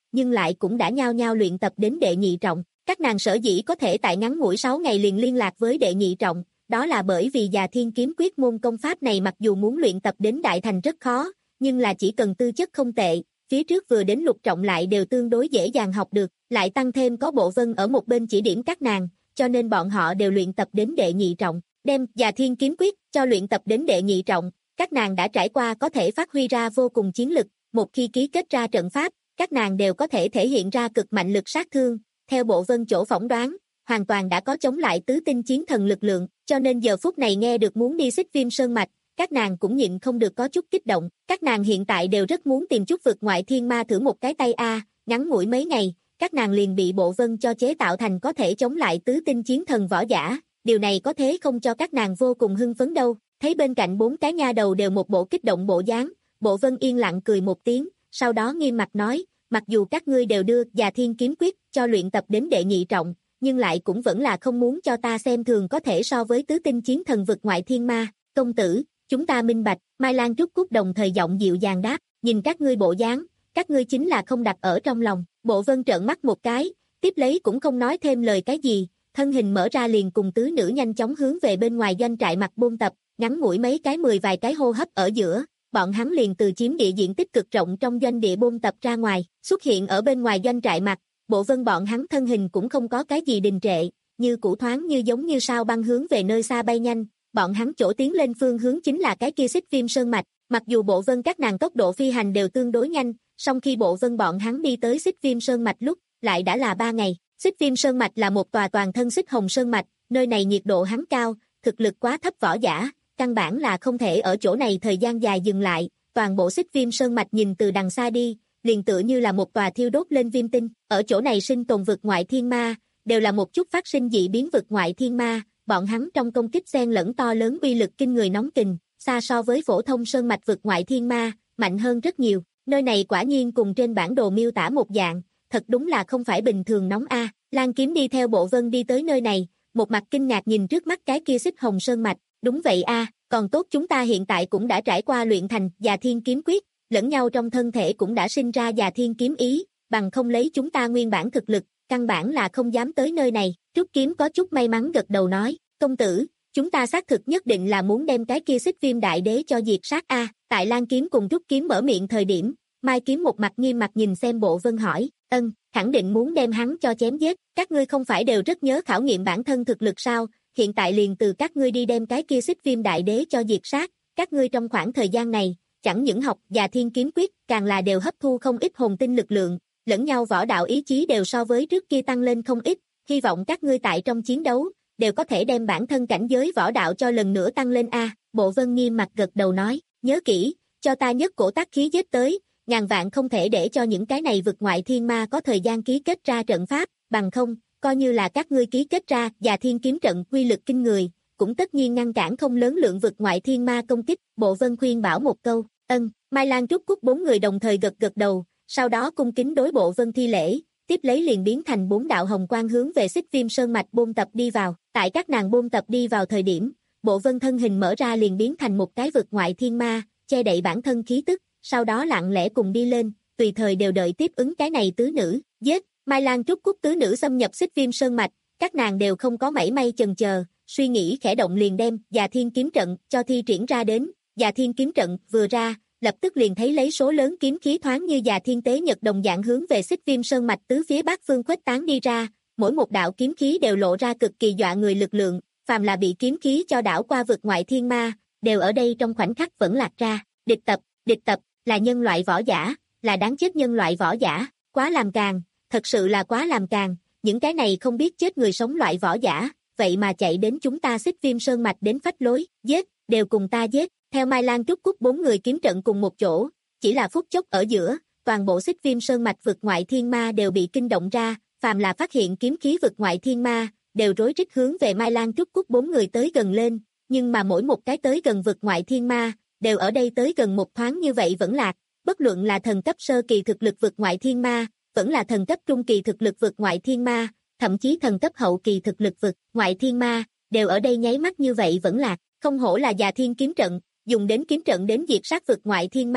nhưng lại cũng đã nhao nhao luyện tập đến đệ nhị trọng. Các nàng sở dĩ có thể tại ngắn ngủi sáu ngày liền liên lạc với đệ nhị trọng, đó là bởi vì Già Thiên Kiếm Quyết môn công pháp này mặc dù muốn luyện tập đến đại thành rất khó, nhưng là chỉ cần tư chất không tệ, phía trước vừa đến lục trọng lại đều tương đối dễ dàng học được, lại tăng thêm có Bộ Vân ở một bên chỉ điểm các nàng, cho nên bọn họ đều luyện tập đến đệ nhị trọng. Đem Già Thiên Kiếm Quyết cho luyện tập đến đệ nhị trọng, các nàng đã trải qua có thể phát huy ra vô cùng chiến lực, một khi ký kết ra trận pháp, các nàng đều có thể thể hiện ra cực mạnh lực sát thương, theo Bộ Vân chỗ phỏng đoán, hoàn toàn đã có chống lại tứ tinh chiến thần lực lượng, cho nên giờ phút này nghe được muốn đi Xích Viêm Sơn Mạch, các nàng cũng nhịn không được có chút kích động, các nàng hiện tại đều rất muốn tìm chút vực ngoại thiên ma thử một cái tay a, ngắn ngủi mấy ngày, các nàng liền bị Bộ Vân cho chế tạo thành có thể chống lại tứ tinh chiến thần võ giả, điều này có thế không cho các nàng vô cùng hưng phấn đâu. Thấy bên cạnh bốn cái nha đầu đều một bộ kích động bộ dáng, Bộ Vân yên lặng cười một tiếng, sau đó nghiêm mặt nói, mặc dù các ngươi đều đưa Già Thiên Kiếm Quyết cho luyện tập đến đệ nhị trọng, nhưng lại cũng vẫn là không muốn cho ta xem thường có thể so với tứ tinh chiến thần vực ngoại thiên ma. Công tử, chúng ta minh bạch. Mai Lan Trúc Cúc đồng thời giọng dịu dàng đáp, nhìn các ngươi bộ dáng, các ngươi chính là không đặt ở trong lòng. Bộ Vân trợn mắt một cái, tiếp lấy cũng không nói thêm lời cái gì, thân hình mở ra liền cùng tứ nữ nhanh chóng hướng về bên ngoài doanh trại mặt buôn tập, ngắn ngủi mấy cái mười vài cái hô hấp ở giữa, bọn hắn liền từ chiếm địa diện tích cực rộng trong doanh địa buôn tập ra ngoài, xuất hiện ở bên ngoài doanh trại mặt. Bộ Vân bọn hắn thân hình cũng không có cái gì đình trệ, như cũ thoáng như giống như sao băng hướng về nơi xa bay nhanh, bọn hắn chỗ tiến lên phương hướng chính là cái kia Xích Viêm Sơn Mạch, mặc dù Bộ Vân các nàng tốc độ phi hành đều tương đối nhanh, song khi Bộ Vân bọn hắn đi tới Xích Viêm Sơn Mạch lúc, lại đã là ba ngày. Xích Viêm Sơn Mạch là một tòa toàn thân xích hồng sơn mạch, nơi này nhiệt độ hắn cao, thực lực quá thấp võ giả, căn bản là không thể ở chỗ này thời gian dài dừng lại, toàn bộ Xích Viêm Sơn Mạch nhìn từ đằng xa đi, liền tựa như là một tòa thiêu đốt lên viêm tinh, ở chỗ này sinh tồn vực ngoại thiên ma, đều là một chút phát sinh dị biến vực ngoại thiên ma, bọn hắn trong công kích xen lẫn to lớn uy lực kinh người nóng kình, xa so với phổ thông sơn mạch vực ngoại thiên ma, mạnh hơn rất nhiều, nơi này quả nhiên cùng trên bản đồ miêu tả một dạng, thật đúng là không phải bình thường nóng a. Lan Kiếm đi theo Bộ Vân đi tới nơi này, một mặt kinh ngạc nhìn trước mắt cái kia xích hồng sơn mạch, đúng vậy a, còn tốt chúng ta hiện tại cũng đã trải qua luyện thành Già Thiên Kiếm Quyết, lẫn nhau trong thân thể cũng đã sinh ra Già Thiên Kiếm ý, bằng không lấy chúng ta nguyên bản thực lực, căn bản là không dám tới nơi này. Trúc Kiếm có chút may mắn gật đầu nói, công tử, chúng ta xác thực nhất định là muốn đem cái kia Xích Viêm Đại Đế cho diệt sát a. Tại Lan Kiếm cùng Trúc Kiếm mở miệng thời điểm, Mai Kiếm một mặt nghiêm mặt nhìn xem Bộ Vân hỏi, ân, khẳng định muốn đem hắn cho chém giết, các ngươi không phải đều rất nhớ khảo nghiệm bản thân thực lực sao, hiện tại liền từ các ngươi đi đem cái kia Xích Viêm Đại Đế cho diệt sát, các ngươi trong khoảng thời gian này, chẳng những học Già Thiên Kiếm Quyết, càng là đều hấp thu không ít hồn tinh lực lượng, lẫn nhau võ đạo ý chí đều so với trước kia tăng lên không ít, hy vọng các ngươi tại trong chiến đấu, đều có thể đem bản thân cảnh giới võ đạo cho lần nữa tăng lên a. Bộ Vân nghiêm mặt gật đầu nói, nhớ kỹ, cho ta nhất cổ tác khí giết tới, ngàn vạn không thể để cho những cái này vực ngoại thiên ma có thời gian ký kết ra trận pháp, bằng không, coi như là các ngươi ký kết ra Già Thiên Kiếm trận quy lực kinh người, cũng tất nhiên ngăn cản không lớn lượng vực ngoại thiên ma công kích. Bộ Vân khuyên bảo một câu, ân. Mai Lan Trúc Cúc bốn người đồng thời gật gật đầu, sau đó cung kính đối Bộ Vân thi lễ, tiếp lấy liền biến thành bốn đạo hồng quang hướng về Xích Viêm Sơn Mạch buôn tập đi vào. Tại các nàng buôn tập đi vào thời điểm, Bộ Vân thân hình mở ra liền biến thành một cái vực ngoại thiên ma, che đậy bản thân khí tức, sau đó lặng lẽ cùng đi lên, tùy thời đều đợi tiếp ứng cái này tứ nữ. Giết. Mai Lan Trúc Cúc tứ nữ xâm nhập Xích Viêm Sơn Mạch, các nàng đều không có mảy may chần chờ, suy nghĩ khẽ động liền đem Già Thiên Kiếm trận cho thi triển ra đến. Già Thiên Kiếm trận vừa ra, lập tức liền thấy lấy số lớn kiếm khí thoáng như Già Thiên Tế Nhật đồng dạng hướng về Xích Viêm Sơn Mạch tứ phía bát phương khuếch tán đi ra, mỗi một đạo kiếm khí đều lộ ra cực kỳ dọa người lực lượng, phàm là bị kiếm khí cho đảo qua vực ngoại thiên ma, đều ở đây trong khoảnh khắc vẫn lạc ra. Địch tập, địch tập, là nhân loại võ giả, là đáng chết nhân loại võ giả, quá làm càng, thật sự là quá làm càng, những cái này không biết chết người sống loại võ giả, vậy mà chạy đến chúng ta Xích Viêm Sơn Mạch đến phách lối, giết, đều cùng ta giết. Theo Mai Lan Trúc Cúc bốn người kiếm trận cùng một chỗ, chỉ là phút chốc ở giữa, toàn bộ Xích Viêm Sơn Mạch vực ngoại thiên ma đều bị kinh động ra, phàm là phát hiện kiếm khí vực ngoại thiên ma, đều rối rít hướng về Mai Lan Trúc Cúc bốn người tới gần lên, nhưng mà mỗi một cái tới gần vực ngoại thiên ma, đều ở đây tới gần một thoáng như vậy vẫn lạc, bất luận là thần cấp sơ kỳ thực lực vực ngoại thiên ma, vẫn là thần cấp trung kỳ thực lực vực ngoại thiên ma, thậm chí thần cấp hậu kỳ thực lực vực ngoại thiên ma, đều ở đây nháy mắt như vậy vẫn lạc, không hổ là Già Thiên Kiếm trận, dùng đến kiếm trận đến diệt sát vực ngoại thiên ma,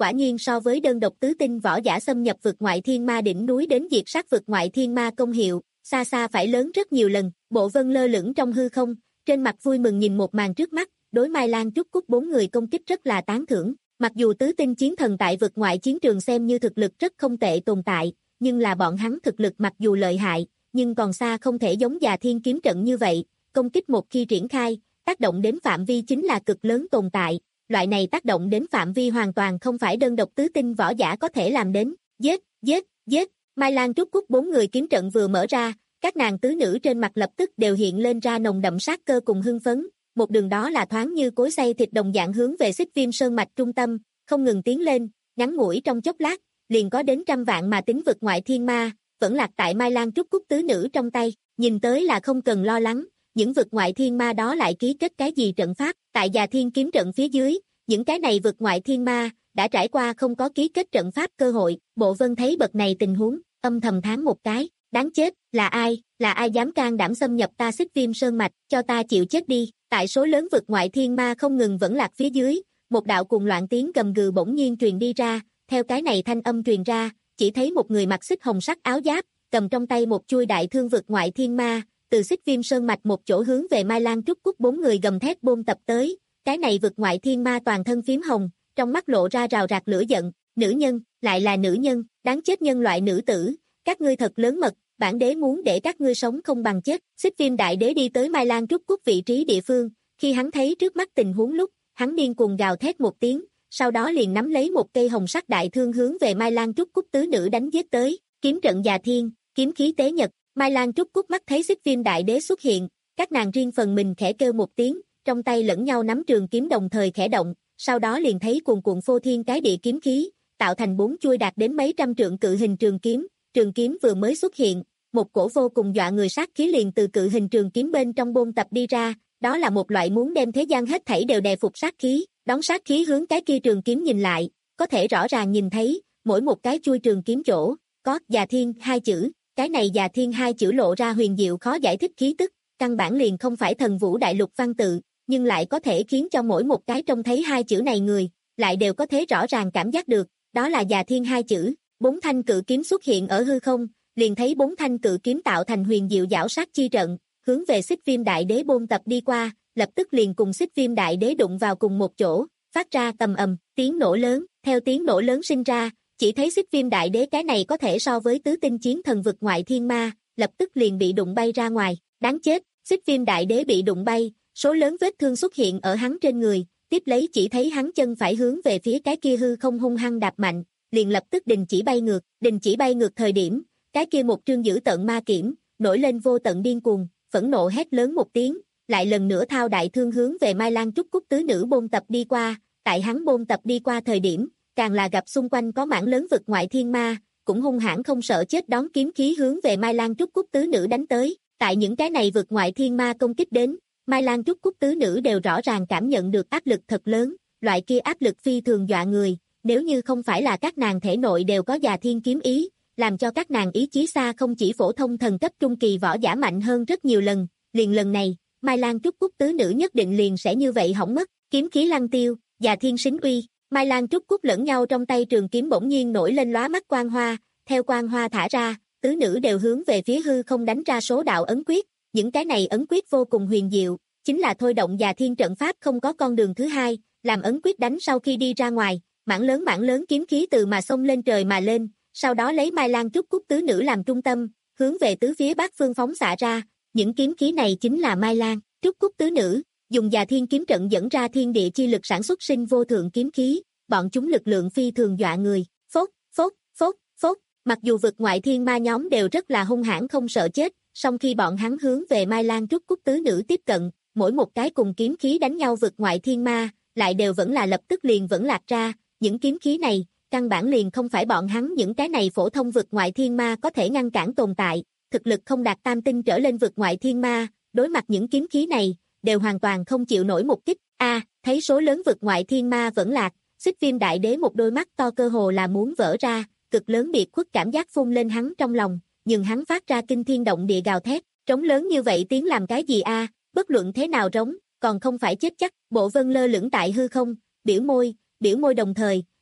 quả nhiên so với đơn độc tứ tinh võ giả xâm nhập vực ngoại thiên ma đỉnh núi đến diệt sát vực ngoại thiên ma công hiệu, xa xa phải lớn rất nhiều lần. Bộ Vân lơ lửng trong hư không, trên mặt vui mừng nhìn một màn trước mắt, đối Mai Lan Trúc Cúc bốn người công kích rất là tán thưởng. Mặc dù tứ tinh chiến thần tại vực ngoại chiến trường xem như thực lực rất không tệ tồn tại, nhưng là bọn hắn thực lực mặc dù lợi hại, nhưng còn xa không thể giống Già Thiên kiếm trận như vậy, công kích một khi triển khai, tác động đến phạm vi chính là cực lớn tồn tại. Loại này tác động đến phạm vi hoàn toàn không phải đơn độc tứ tinh võ giả có thể làm đến. Giết, giết, giết. Mai Lan Trúc Cúc bốn người kiếm trận vừa mở ra, các nàng tứ nữ trên mặt lập tức đều hiện lên ra nồng đậm sát cơ cùng hưng phấn, một đường đó là thoáng như cối xay thịt đồng dạng hướng về Xích Viêm Sơn mạch trung tâm, không ngừng tiến lên, ngắn ngủi trong chốc lát, liền có đến trăm vạn mà tính vực ngoại thiên ma, vẫn lạc tại Mai Lan Trúc Cúc tứ nữ trong tay, nhìn tới là không cần lo lắng, những vực ngoại thiên ma đó lại ký kết cái gì trận pháp, tại Già Thiên kiếm trận phía dưới, những cái này vực ngoại thiên ma đã trải qua không có ký kết trận pháp cơ hội. Bộ Vân thấy bậc này tình huống, âm thầm thán một cái, đáng chết, là ai, là ai dám can đảm xâm nhập ta Xích Viêm Sơn mạch, cho ta chịu chết đi. Tại số lớn vực ngoại thiên ma không ngừng vẫn lạc phía dưới, một đạo cuồng loạn tiếng gầm gừ bỗng nhiên truyền đi ra, theo cái này thanh âm truyền ra, chỉ thấy một người mặc xích hồng sắc áo giáp, cầm trong tay một chuôi đại thương vực ngoại thiên ma, từ Xích Viêm Sơn mạch một chỗ hướng về Mai Lan Trúc Cúc bốn người gầm thét bôn tập tới. Cái này vực ngoại thiên ma toàn thân phím hồng, trong mắt lộ ra rào rạc lửa giận, nữ nhân, lại là nữ nhân, đáng chết nhân loại nữ tử, các ngươi thật lớn mật, bản đế muốn để các ngươi sống không bằng chết. Xích Viêm đại đế đi tới Mai Lan Trúc Cúc vị trí địa phương, khi hắn thấy trước mắt tình huống lúc, hắn điên cuồng gào thét một tiếng, sau đó liền nắm lấy một cây hồng sắc đại thương hướng về Mai Lan Trúc Cúc tứ nữ đánh giết tới. Kiếm trận Già Thiên, kiếm khí tế nhật. Mai Lan Trúc Cúc mắt thấy Xích Viêm đại đế xuất hiện, các nàng riêng phần mình khẽ kêu một tiếng, trong tay lẫn nhau nắm trường kiếm đồng thời khẽ động, sau đó liền thấy cuồn cuộn phô thiên cái địa kiếm khí, tạo thành bốn chuôi đạt đến mấy trăm trượng cự hình trường kiếm. Trường kiếm vừa mới xuất hiện, một cổ vô cùng dọa người sát khí liền từ cự hình trường kiếm bên trong bôn tập đi ra, đó là một loại muốn đem thế gian hết thảy đều đè phục sát khí. Đón sát khí hướng cái kia trường kiếm nhìn lại, có thể rõ ràng nhìn thấy, mỗi một cái chuôi trường kiếm chỗ, có Già Thiên hai chữ, cái này Già Thiên hai chữ lộ ra huyền diệu khó giải thích khí tức, căn bản liền không phải thần vũ đại lục văn tự, nhưng lại có thể khiến cho mỗi một cái trông thấy hai chữ này người, lại đều có thể rõ ràng cảm giác được, đó là Già Thiên hai chữ. Bốn thanh cự kiếm xuất hiện ở hư không, liền thấy bốn thanh cự kiếm tạo thành huyền diệu giảo sát chi trận, hướng về Xích Viêm đại đế bôn tập đi qua, lập tức liền cùng Xích Viêm đại đế đụng vào cùng một chỗ, phát ra tầm ầm, tiếng nổ lớn, theo tiếng nổ lớn sinh ra, chỉ thấy Xích Viêm đại đế cái này có thể so với tứ tinh chiến thần vực ngoại thiên ma, lập tức liền bị đụng bay ra ngoài, đáng chết. Xích Viêm đại đế bị đụng bay, số lớn vết thương xuất hiện ở hắn trên người, tiếp lấy chỉ thấy hắn chân phải hướng về phía cái kia hư không hung hăng đạp mạnh, liền lập tức đình chỉ bay ngược, đình chỉ bay ngược thời điểm, cái kia một trương dữ tận ma kiểm, nổi lên vô tận điên cuồng, phẫn nộ hét lớn một tiếng, lại lần nữa thao đại thương hướng về Mai Lan Trúc Cúc tứ nữ bôn tập đi qua, tại hắn bôn tập đi qua thời điểm, càng là gặp xung quanh có mảng lớn vực ngoại thiên ma, cũng hung hãn không sợ chết đón kiếm khí hướng về Mai Lan Trúc Cúc tứ nữ đánh tới. Tại những cái này vực ngoại thiên ma công kích đến, Mai Lan Trúc Cúc tứ nữ đều rõ ràng cảm nhận được áp lực thật lớn, loại kia áp lực phi thường dọa người, nếu như không phải là các nàng thể nội đều có Già Thiên kiếm ý, làm cho các nàng ý chí xa không chỉ phổ thông thần cấp trung kỳ võ giả mạnh hơn rất nhiều lần, liền lần này, Mai Lan Trúc Cúc tứ nữ nhất định liền sẽ như vậy hỏng mất. Kiếm khí lăng tiêu, Già Thiên xính uy. Mai Lan Trúc Cúc lẫn nhau trong tay trường kiếm bỗng nhiên nổi lên lóa mắt quang hoa, theo quang hoa thả ra, tứ nữ đều hướng về phía hư không đánh ra số đạo ấn quyết, những cái này ấn quyết vô cùng huyền diệu, chính là thôi động Già Thiên trận pháp không có con đường thứ hai, làm ấn quyết đánh sau khi đi ra ngoài, mảng lớn mảng lớn kiếm khí từ mà xông lên trời mà lên, sau đó lấy Mai Lan Trúc Cúc tứ nữ làm trung tâm, hướng về tứ phía bát phương phóng xạ ra, những kiếm khí này chính là Mai Lan Trúc Cúc tứ nữ, dùng Già Thiên kiếm trận dẫn ra thiên địa chi lực sản xuất sinh vô thượng kiếm khí, bọn chúng lực lượng phi thường dọa người, phốt, phốt, phốt, phốt, mặc dù vực ngoại thiên ma nhóm đều rất là hung hãn không sợ chết, song khi bọn hắn hướng về Mai Lan Trúc Cúc tứ nữ tiếp cận, mỗi một cái cùng kiếm khí đánh nhau vực ngoại thiên ma, lại đều vẫn là lập tức liền vẫn lạc ra, những kiếm khí này, căn bản liền không phải bọn hắn những cái này phổ thông vực ngoại thiên ma có thể ngăn cản tồn tại, thực lực không đạt tam tinh trở lên vực ngoại thiên ma, đối mặt những kiếm khí này, đều hoàn toàn không chịu nổi một kích. A, à, thấy số lớn vực ngoại thiên ma vẫn lạc, Xích Viêm đại đế một đôi mắt to cơ hồ là muốn vỡ ra, cực lớn biệt khuất cảm giác phun lên hắn trong lòng, nhưng hắn phát ra kinh thiên động địa gào thét, trống lớn như vậy tiếng làm cái gì a, à? Bất luận thế nào trống, còn không phải chết chắc. Bộ Vân lơ lửng tại hư không, biểu môi, biểu môi đồng thời,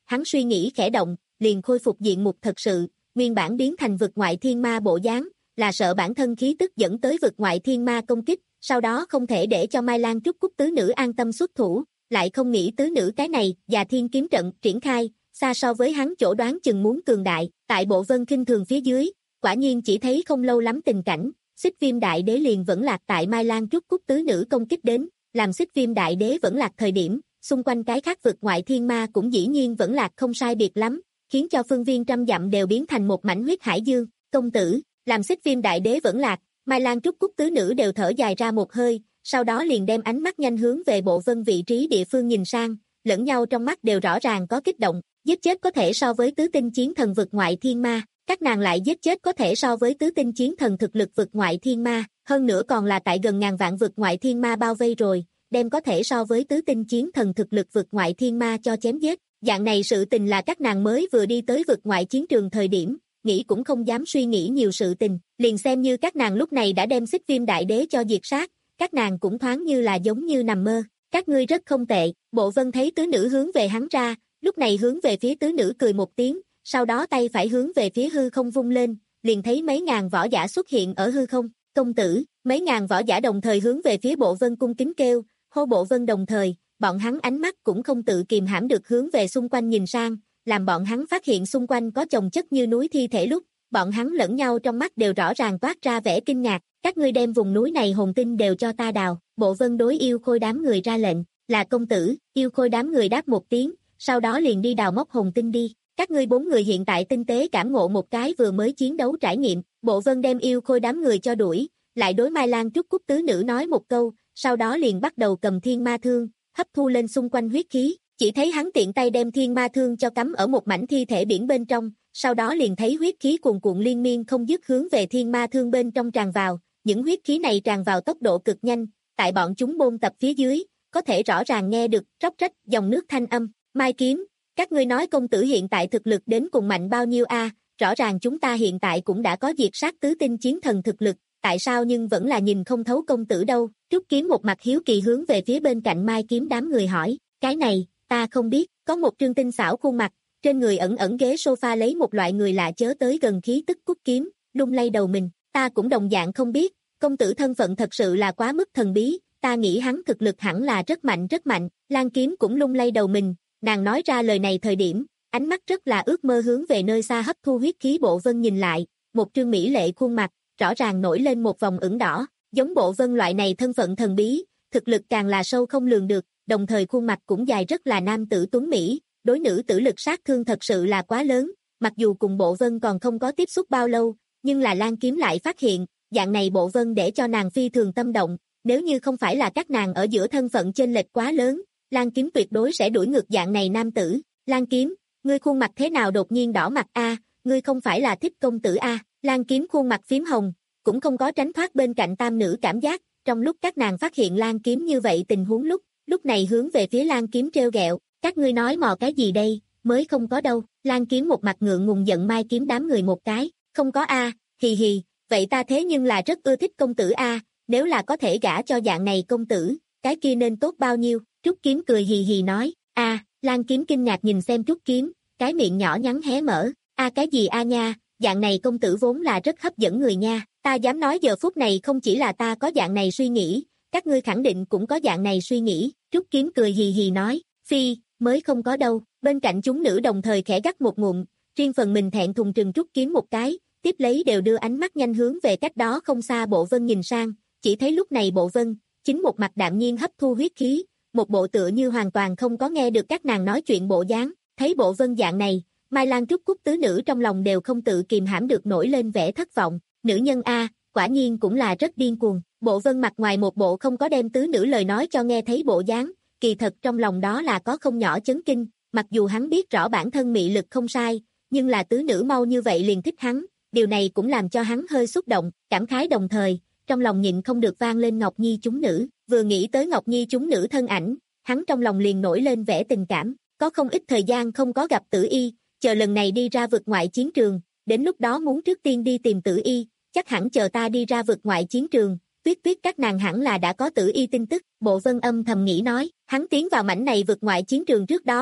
hắn suy nghĩ khẽ động, liền khôi phục diện mục thật sự, nguyên bản biến thành vực ngoại thiên ma bộ dáng, là sợ bản thân khí tức dẫn tới vực ngoại thiên ma công kích, sau đó không thể để cho Mai Lan Trúc Cúc tứ nữ an tâm xuất thủ, lại không nghĩ tứ nữ cái này và thiên kiếm trận triển khai, xa so với hắn chỗ đoán chừng muốn cường đại, tại bộ vân khinh thường phía dưới, quả nhiên chỉ thấy không lâu lắm tình cảnh, Xích Viêm Đại Đế liền vẫn lạc tại Mai Lan Trúc Cúc tứ nữ công kích đến, làm Xích Viêm Đại Đế vẫn lạc thời điểm, xung quanh cái khác vực ngoại thiên ma cũng dĩ nhiên vẫn lạc không sai biệt lắm, khiến cho phương viên trăm dặm đều biến thành một mảnh huyết hải dương, công tử, làm Xích Viêm Đại Đế vẫn lạc, Mai Lan Trúc Cúc tứ nữ đều thở dài ra một hơi, sau đó liền đem ánh mắt nhanh hướng về bộ vân vị trí địa phương nhìn sang, lẫn nhau trong mắt đều rõ ràng có kích động, giết chết có thể so với tứ tinh chiến thần vực ngoại thiên ma, các nàng lại giết chết có thể so với tứ tinh chiến thần thực lực vực ngoại thiên ma, hơn nữa còn là tại gần ngàn vạn vực ngoại thiên ma bao vây rồi, đem có thể so với tứ tinh chiến thần thực lực vực ngoại thiên ma cho chém giết, dạng này sự tình là các nàng mới vừa đi tới vực ngoại chiến trường thời điểm, nghĩ cũng không dám suy nghĩ nhiều sự tình, liền xem như các nàng lúc này đã đem Xích Viêm Đại Đế cho diệt sát, các nàng cũng thoáng như là giống như nằm mơ, các ngươi rất không tệ, bộ vân thấy tứ nữ hướng về hắn ra, lúc này hướng về phía tứ nữ cười một tiếng, sau đó tay phải hướng về phía hư không vung lên, liền thấy mấy ngàn võ giả xuất hiện ở hư không, công tử, mấy ngàn võ giả đồng thời hướng về phía bộ vân cung kính kêu, hô bộ vân đồng thời, bọn hắn ánh mắt cũng không tự kìm hãm được hướng về xung quanh nhìn sang, làm bọn hắn phát hiện xung quanh có chồng chất như núi thi thể lúc, bọn hắn lẫn nhau trong mắt đều rõ ràng toát ra vẻ kinh ngạc, các ngươi đem vùng núi này hồn tinh đều cho ta đào, bộ vân đối yêu khôi đám người ra lệnh, là công tử, yêu khôi đám người đáp một tiếng, sau đó liền đi đào móc hồn tinh đi, các ngươi bốn người hiện tại tinh tế cảm ngộ một cái vừa mới chiến đấu trải nghiệm, bộ vân đem yêu khôi đám người cho đuổi, lại đối Mai Lan Trúc Cúc tứ nữ nói một câu, sau đó liền bắt đầu cầm thiên ma thương, hấp thu lên xung quanh huyết khí, chỉ thấy hắn tiện tay đem thiên ma thương cho cắm ở một mảnh thi thể biển bên trong, sau đó liền thấy huyết khí cuồn cuộn liên miên không dứt hướng về thiên ma thương bên trong tràn vào, những huyết khí này tràn vào tốc độ cực nhanh, tại bọn chúng bôn tập phía dưới, có thể rõ ràng nghe được róc rách dòng nước thanh âm, Mai Kiếm, các ngươi nói công tử hiện tại thực lực đến cùng mạnh bao nhiêu a? Rõ ràng chúng ta hiện tại cũng đã có diệt sát tứ tinh chiến thần thực lực, tại sao nhưng vẫn là nhìn không thấu công tử đâu, Trúc Kiếm một mặt hiếu kỳ hướng về phía bên cạnh Mai Kiếm đám người hỏi, cái này, ta không biết, có một trương tinh xảo khuôn mặt, trên người ẩn ẩn ghế sofa lấy một loại người lạ chớ tới gần khí tức Cúc Kiếm, lung lay đầu mình, ta cũng đồng dạng không biết, công tử thân phận thật sự là quá mức thần bí, ta nghĩ hắn thực lực hẳn là rất mạnh rất mạnh, Lan Kiếm cũng lung lay đầu mình, nàng nói ra lời này thời điểm, ánh mắt rất là ước mơ hướng về nơi xa hấp thu huyết khí bộ vân nhìn lại, một trương mỹ lệ khuôn mặt, rõ ràng nổi lên một vòng ửng đỏ, giống bộ vân loại này thân phận thần bí, thực lực càng là sâu không lường được, đồng thời khuôn mặt cũng dài rất là nam tử tuấn mỹ, đối nữ tử lực sát thương thật sự là quá lớn, mặc dù cùng bộ vân còn không có tiếp xúc bao lâu, nhưng là Lan Kiếm lại phát hiện, dạng này bộ vân để cho nàng phi thường tâm động, nếu như không phải là các nàng ở giữa thân phận chênh lệch quá lớn, Lan Kiếm tuyệt đối sẽ đuổi ngược dạng này nam tử, Lan Kiếm, ngươi khuôn mặt thế nào đột nhiên đỏ mặt a, ngươi không phải là thích công tử a, Lan Kiếm khuôn mặt phím hồng, cũng không có tránh thoát bên cạnh tam nữ cảm giác, trong lúc các nàng phát hiện Lan Kiếm như vậy tình huống lúc, lúc này hướng về phía Lan Kiếm trêu ghẹo, các ngươi nói mò cái gì đây, mới không có đâu, Lan Kiếm một mặt ngượng ngùng giận Mai Kiếm đám người một cái, không có a, hì hì, vậy ta thế nhưng là rất ưa thích công tử a, nếu là có thể gả cho dạng này công tử, cái kia nên tốt bao nhiêu, Trúc Kiếm cười hì hì nói, a, Lan Kiếm kinh ngạc nhìn xem Trúc Kiếm, cái miệng nhỏ nhắn hé mở, a cái gì a nha, dạng này công tử vốn là rất hấp dẫn người nha, ta dám nói giờ phút này không chỉ là ta có dạng này suy nghĩ, các ngươi khẳng định cũng có dạng này suy nghĩ, Trúc Kiếm cười hì hì nói, phi, mới không có đâu, bên cạnh chúng nữ đồng thời khẽ gắt một ngụm, riêng phần mình thẹn thùng trừng Trúc Kiếm một cái, tiếp lấy đều đưa ánh mắt nhanh hướng về cách đó không xa bộ vân nhìn sang, chỉ thấy lúc này bộ vân, chính một mặt đạm nhiên hấp thu huyết khí, một bộ tựa như hoàn toàn không có nghe được các nàng nói chuyện bộ dáng, thấy bộ vân dạng này, Mai Lan Trúc Cúc tứ nữ trong lòng đều không tự kìm hãm được nổi lên vẻ thất vọng, nữ nhân a, quả nhiên cũng là rất điên cuồng, bộ vân mặt ngoài một bộ không có đem tứ nữ lời nói cho nghe thấy bộ dáng, kỳ thật trong lòng đó là có không nhỏ chấn kinh, mặc dù hắn biết rõ bản thân mị lực không sai, nhưng là tứ nữ mau như vậy liền thích hắn, điều này cũng làm cho hắn hơi xúc động, cảm khái đồng thời, trong lòng nhịn không được vang lên Ngọc Nhi chúng nữ, vừa nghĩ tới Ngọc Nhi chúng nữ thân ảnh, hắn trong lòng liền nổi lên vẻ tình cảm, có không ít thời gian không có gặp Tử Y, chờ lần này đi ra vực ngoại chiến trường, đến lúc đó muốn trước tiên đi tìm Tử Y, chắc hẳn chờ ta đi ra vực ngoại chiến trường, Tuyết Tuyết các nàng hẳn là đã có Tử Y tin tức, Bộ Vân âm thầm nghĩ nói, hắn tiến vào mảnh này vực ngoại chiến trường trước đó,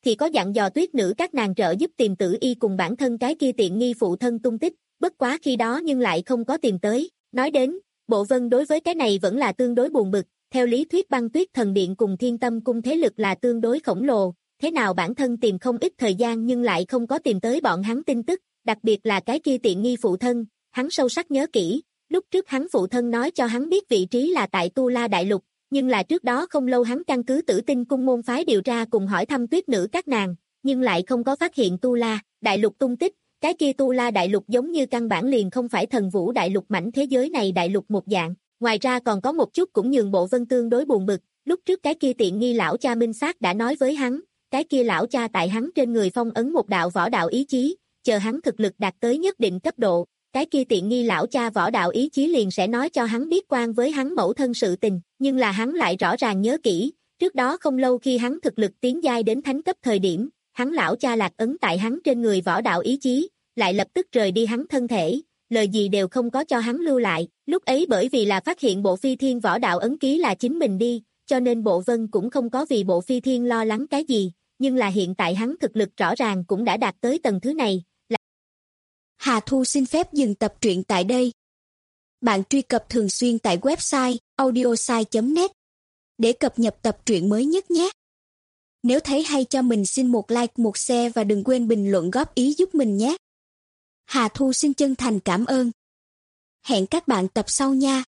thì có dặn dò tuyết nữ các nàng trợ giúp tìm tử y cùng bản thân cái kia tiện nghi phụ thân tung tích, bất quá khi đó nhưng lại không có tìm tới. Nói đến, Bộ Vân đối với cái này vẫn là tương đối buồn bực, theo lý thuyết Băng Tuyết Thần Điện cùng Thiên Tâm Cung thế lực là tương đối khổng lồ, thế nào bản thân tìm không ít thời gian nhưng lại không có tìm tới bọn hắn tin tức, đặc biệt là cái kia tiện nghi phụ thân, hắn sâu sắc nhớ kỹ, lúc trước hắn phụ thân nói cho hắn biết vị trí là tại Tu La Đại Lục, nhưng là trước đó không lâu hắn căn cứ Tử Tinh Cung môn phái điều tra cùng hỏi thăm tuyết nữ các nàng, nhưng lại không có phát hiện Tu La Đại Lục tung tích, cái kia Tu La Đại Lục giống như căn bản liền không phải Thần Vũ Đại Lục mảnh thế giới này đại lục một dạng, ngoài ra còn có một chút cũng nhường Bộ Vân tương đối buồn bực, lúc trước cái kia tiện nghi lão cha minh xác đã nói với hắn, cái kia lão cha tại hắn trên người phong ấn một đạo võ đạo ý chí, chờ hắn thực lực đạt tới nhất định cấp độ, cái kia tiện nghi lão cha võ đạo ý chí liền sẽ nói cho hắn biết quan với hắn mẫu thân sự tình, nhưng là hắn lại rõ ràng nhớ kỹ, trước đó không lâu khi hắn thực lực tiến giai đến thánh cấp thời điểm, hắn lão cha lạc ấn tại hắn trên người võ đạo ý chí, lại lập tức rời đi hắn thân thể, lời gì đều không có cho hắn lưu lại, lúc ấy bởi vì là phát hiện bộ phi thiên võ đạo ấn ký là chính mình đi, cho nên Bộ Vân cũng không có vì bộ phi thiên lo lắng cái gì, nhưng là hiện tại hắn thực lực rõ ràng cũng đã đạt tới tầng thứ này. Là... Hà Thu xin phép dừng tập truyện tại đây. Bạn truy cập thường xuyên tại website audiosai chấm net để cập nhật tập truyện mới nhất nhé. Nếu thấy hay cho mình xin một like, một share và đừng quên bình luận góp ý giúp mình nhé. Hà Thu xin chân thành cảm ơn. Hẹn các bạn tập sau nha.